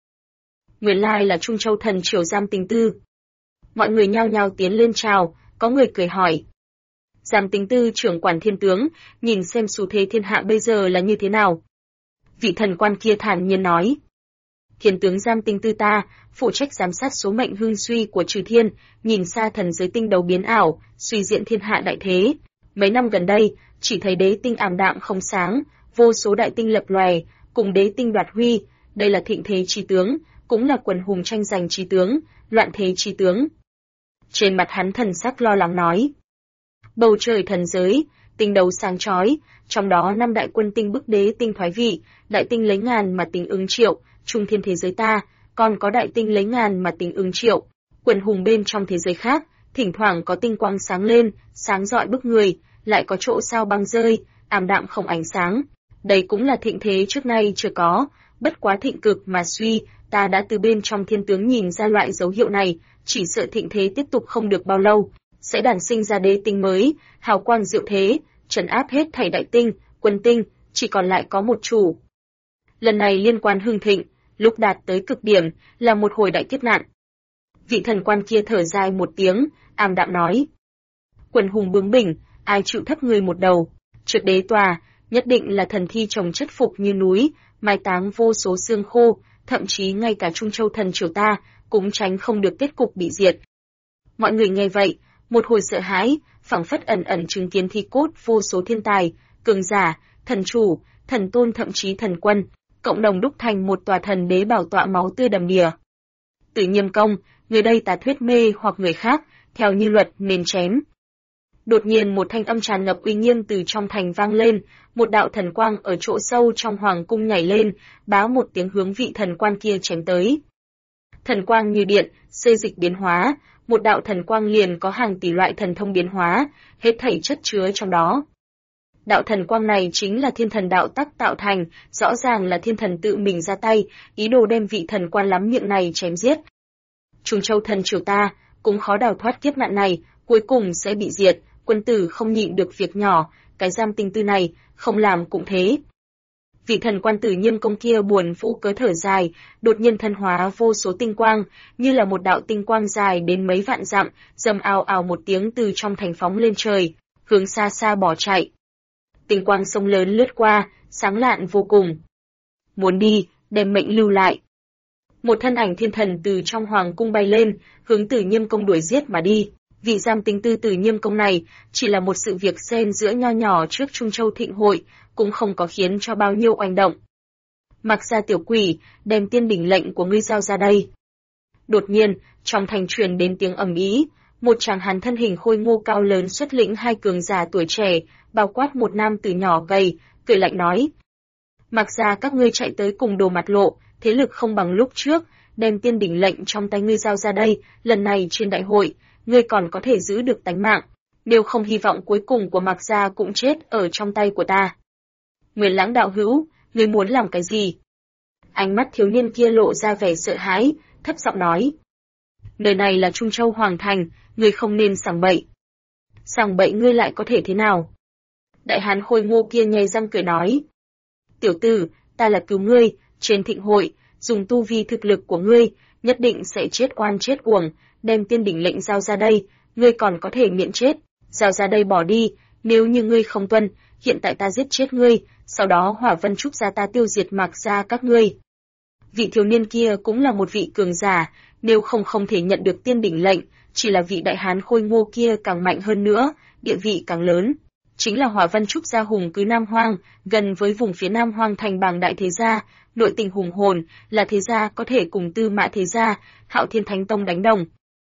Nguyên lai là Trung Châu thần triều Giam Tính Tư. Mọi người nhao nhao tiến lên chào, có người cười hỏi. Giam Tính Tư trưởng quản thiên tướng, nhìn xem xu thế thiên hạ bây giờ là như thế nào. Vị thần quan kia thản nhiên nói. Thiên tướng Giam Tính Tư ta, phụ trách giám sát số mệnh hưng suy của trừ thiên, nhìn xa thần giới tinh đấu biến ảo, suy diễn thiên hạ đại thế. Mấy năm gần đây, chỉ thấy đế tinh ảm đạm không sáng, vô số đại tinh lập lòe, cùng đế tinh đoạt huy, đây là thịnh thế chi tướng, cũng là quần hùng tranh giành chi tướng, loạn thế chi tướng. Trên mặt hắn thần sắc lo lắng nói. Bầu trời thần giới, tinh đấu sáng chói, trong đó 5 đại quân tinh bức đế tinh thoái vị, đại tinh lấy ngàn mà tính ứng triệu, trung thiên thế giới ta, còn có đại tinh lấy ngàn mà tính ứng triệu, quần hùng bên trong thế giới khác, thỉnh thoảng có tinh quang sáng lên, sáng rọi bức người, lại có chỗ sao băng rơi, ảm đạm không ánh sáng. Đây cũng là thịnh thế trước nay chưa có, bất quá thịnh cực mà suy, ta đã từ bên trong thiên tướng nhìn ra loại dấu hiệu này, chỉ sợ thịnh thế tiếp tục không được bao lâu, sẽ đản sinh ra đế tinh mới, hào quang diệu thế, trấn áp hết thảy đại tinh, quân tinh, chỉ còn lại có một chủ. Lần này liên quan hưng thịnh, lúc đạt tới cực điểm, là một hồi đại kiếp nạn. Vị thần quan kia thở dài một tiếng, ảm đạm nói. Quần hùng bướng bỉnh, ai chịu thấp người một đầu, trước đế tòa, nhất định là thần thi chồng chất phục như núi, mai táng vô số xương khô, thậm chí ngay cả Trung Châu thần triều ta, cũng tránh không được kết cục bị diệt. Mọi người nghe vậy, một hồi sợ hãi, phảng phất ẩn ẩn chứng kiến thi cốt vô số thiên tài, cường giả, thần chủ, thần tôn thậm chí thần quân, cộng đồng đúc thành một tòa thần đế bảo tọa máu tươi đầm đìa. Tử Nhiêm Công, người đây tà thuyết mê hoặc người khác, theo như luật nên chém. Đột nhiên một thanh âm tràn ngập uy nghiêm từ trong thành vang lên, một đạo thần quang ở chỗ sâu trong hoàng cung nhảy lên, báo một tiếng hướng vị thần quan kia chém tới. Thần quang như điện, xê dịch biến hóa, một đạo thần quang liền có hàng tỷ loại thần thông biến hóa, hết thảy chất chứa trong đó. Đạo thần quang này chính là thiên thần đạo tắc tạo thành, rõ ràng là thiên thần tự mình ra tay, ý đồ đem vị thần quan lắm miệng này chém giết. Trung Châu thần triều ta, cũng khó đào thoát kiếp nạn này, cuối cùng sẽ bị diệt, quân tử không nhịn được việc nhỏ, cái Giam Tính Tư này, không làm cũng thế. Vị thần quan Tử Nhiêm Công kia buồn phũ cớ thở dài, đột nhiên thân hóa vô số tinh quang, như là một đạo tinh quang dài đến mấy vạn dặm, rầm ào ào một tiếng từ trong thành phóng lên trời, hướng xa xa bỏ chạy. Tinh quang sông lớn lướt qua, sáng lạn vô cùng. Muốn đi, đem mệnh lưu lại. Một thân ảnh thiên thần từ trong hoàng cung bay lên, hướng Tử Nhiêm Công đuổi giết mà đi. Vị Giam Tính Tư Tử Nhiêm Công này chỉ là một sự việc xen giữa nho nhỏ trước Trung Châu thịnh hội, cũng không có khiến cho bao nhiêu oanh động. Mặc ra tiểu quỷ, đem tiên đỉnh lệnh của ngươi giao ra đây. Đột nhiên, trong thành truyền đến tiếng ầm ĩ, một chàng hán thân hình khôi ngô cao lớn xuất lĩnh 2 cường giả tuổi trẻ, bao quát một nam tử nhỏ gầy, cười lạnh nói: Mặc ra các ngươi chạy tới cùng Đồ Mặt Lộ, thế lực không bằng lúc trước, đem tiên đỉnh lệnh trong tay ngươi giao ra đây, lần này trên đại hội, ngươi còn có thể giữ được tánh mạng, nếu không hy vọng cuối cùng của Mạc gia cũng chết ở trong tay của ta. Nguyên Lãng đạo hữu, ngươi muốn làm cái gì? Ánh mắt thiếu niên kia lộ ra vẻ sợ hãi, thấp giọng nói. Nơi này là Trung Châu Hoàng Thành, ngươi không nên sảng bậy. Sảng bậy ngươi lại có thể thế nào? Đại hán khôi ngô kia nhếch răng cười nói. Tiểu tử, ta là cứu ngươi, trên thịnh hội, dùng tu vi thực lực của ngươi, nhất định sẽ chết oan chết uổng, đem tiên đỉnh lệnh giao ra đây, ngươi còn có thể miễn chết, giao ra đây bỏ đi, nếu như ngươi không tuân, hiện tại ta giết chết ngươi, sau đó Hỏa Vân Trúc gia ta tiêu diệt Mạc gia các ngươi. Vị thiếu niên kia cũng là một vị cường giả, nếu không thể nhận được tiên đỉnh lệnh, chỉ là vị đại hán khôi ngô kia càng mạnh hơn nữa, địa vị càng lớn. Chính là Hỏa Vân Trúc gia hùng cứ Nam Hoang, gần với vùng phía Nam Hoang thành bảng đại thế gia, nội tình hùng hồn, là thế gia có thể cùng Tư Mã thế gia, Hạo Thiên Thánh Tông đánh đồng.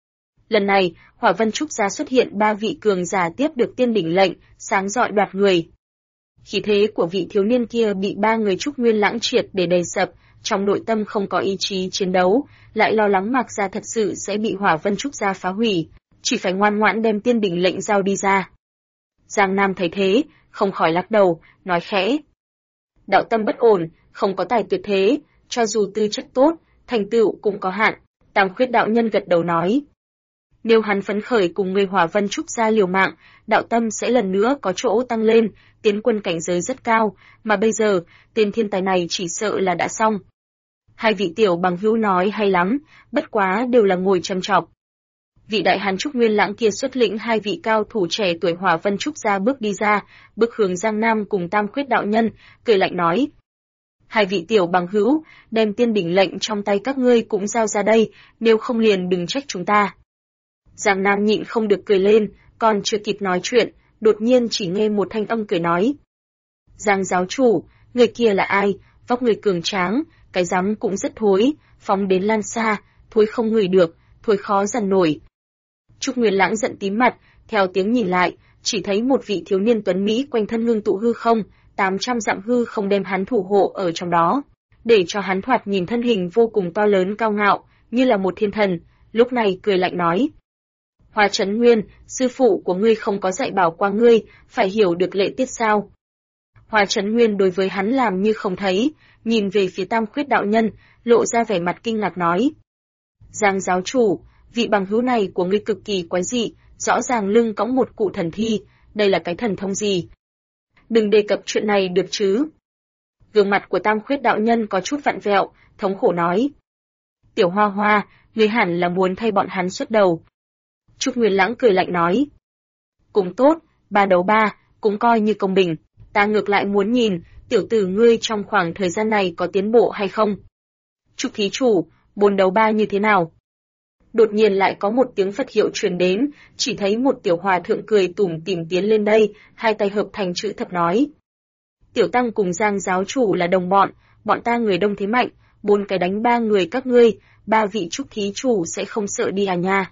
Lần này, Hỏa Vân Trúc gia xuất hiện 3 vị cường giả tiếp được tiên đỉnh lệnh, sáng rọi đoạt người. Khí thế của vị thiếu niên kia bị 3 người Trúc Nguyên Lãng triệt để đầy sập, trong nội tâm không có ý chí chiến đấu, lại lo lắng Mạc gia thật sự sẽ bị Hỏa Vân Trúc gia phá hủy, chỉ phải ngoan ngoãn đem tiên đỉnh lệnh giao đi ra. Giang Nam thấy thế, không khỏi lắc đầu, nói khẽ. Đạo tâm bất ổn, không có tài tuyệt thế, cho dù tư chất tốt, thành tựu cũng có hạn. Tam Khuyết đạo nhân gật đầu nói. Nếu hắn phấn khởi cùng người Hỏa Vân Trúc gia liều mạng, đạo tâm sẽ lần nữa có chỗ tăng lên, tiến quân cảnh giới rất cao, mà bây giờ, tên thiên tài này chỉ sợ là đã xong. Hai vị tiểu bằng hữu nói hay lắm, bất quá đều là ngồi châm chọc. Vị đại hán Trúc Nguyên Lãng kia xuất lĩnh 2 vị cao thủ trẻ tuổi Hỏa Vân Trúc gia bước đi ra, bước hướng Giang Nam cùng Tam Khuyết đạo nhân, cười lạnh nói. Hai vị tiểu bằng hữu, đem tiên đỉnh lệnh trong tay các ngươi cũng giao ra đây, nếu không liền đừng trách chúng ta. Giang Nam nhịn không được cười lên, còn chưa kịp nói chuyện, đột nhiên chỉ nghe một thanh âm cười nói. Giang giáo chủ, người kia là ai, vóc người cường tráng, cái rắm cũng rất thối, phóng đến lan xa, thối không ngửi được, thối khó dằn nổi. Trúc Nguyên Lãng giận tím mặt, theo tiếng nhìn lại, chỉ thấy một vị thiếu niên tuấn Mỹ quanh thân ngưng tụ hư không, 800 dặm hư không đem hắn thủ hộ ở trong đó, để cho hắn thoạt nhìn thân hình vô cùng to lớn cao ngạo, như là một thiên thần, lúc này cười lạnh nói. Hoa Chấn Nguyên, sư phụ của ngươi không có dạy bảo qua ngươi, phải hiểu được lễ tiết sao? Hoa Chấn Nguyên đối với hắn làm như không thấy, nhìn về phía Tam Khuyết đạo nhân, lộ ra vẻ mặt kinh ngạc nói. Giang giáo chủ, vị bằng hữu này của ngươi cực kỳ quái dị, rõ ràng lưng cõng một cụ thần thi, đây là cái thần thông gì? Đừng đề cập chuyện này được chứ? Gương mặt của Tam Khuyết đạo nhân có chút vặn vẹo, thống khổ nói. Tiểu Hoa Hoa, ngươi hẳn là muốn thay bọn hắn xuất đầu. Trúc Nguyên Lãng cười lạnh nói. Cũng tốt, 3 đấu 3, cũng coi như công bình, ta ngược lại muốn nhìn, tiểu tử ngươi trong khoảng thời gian này có tiến bộ hay không? Trúc thí chủ, 4 đấu 3 như thế nào? Đột nhiên lại có một tiếng Phật hiệu truyền đến, chỉ thấy một tiểu hòa thượng cười tủm tỉm tiến lên đây, hai tay hợp thành chữ thập nói. Tiểu tăng cùng Giang giáo chủ là đồng bọn ta người đông thế mạnh, 4 cái đánh 3 người các ngươi, 3 vị Trúc thí chủ sẽ không sợ đi à nha.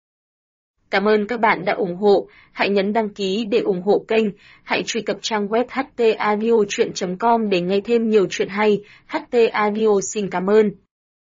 Cảm ơn các bạn đã ủng hộ, hãy nhấn đăng ký để ủng hộ kênh, hãy truy cập trang web htaudio.com để nghe thêm nhiều chuyện hay, HT Audio xin cảm ơn.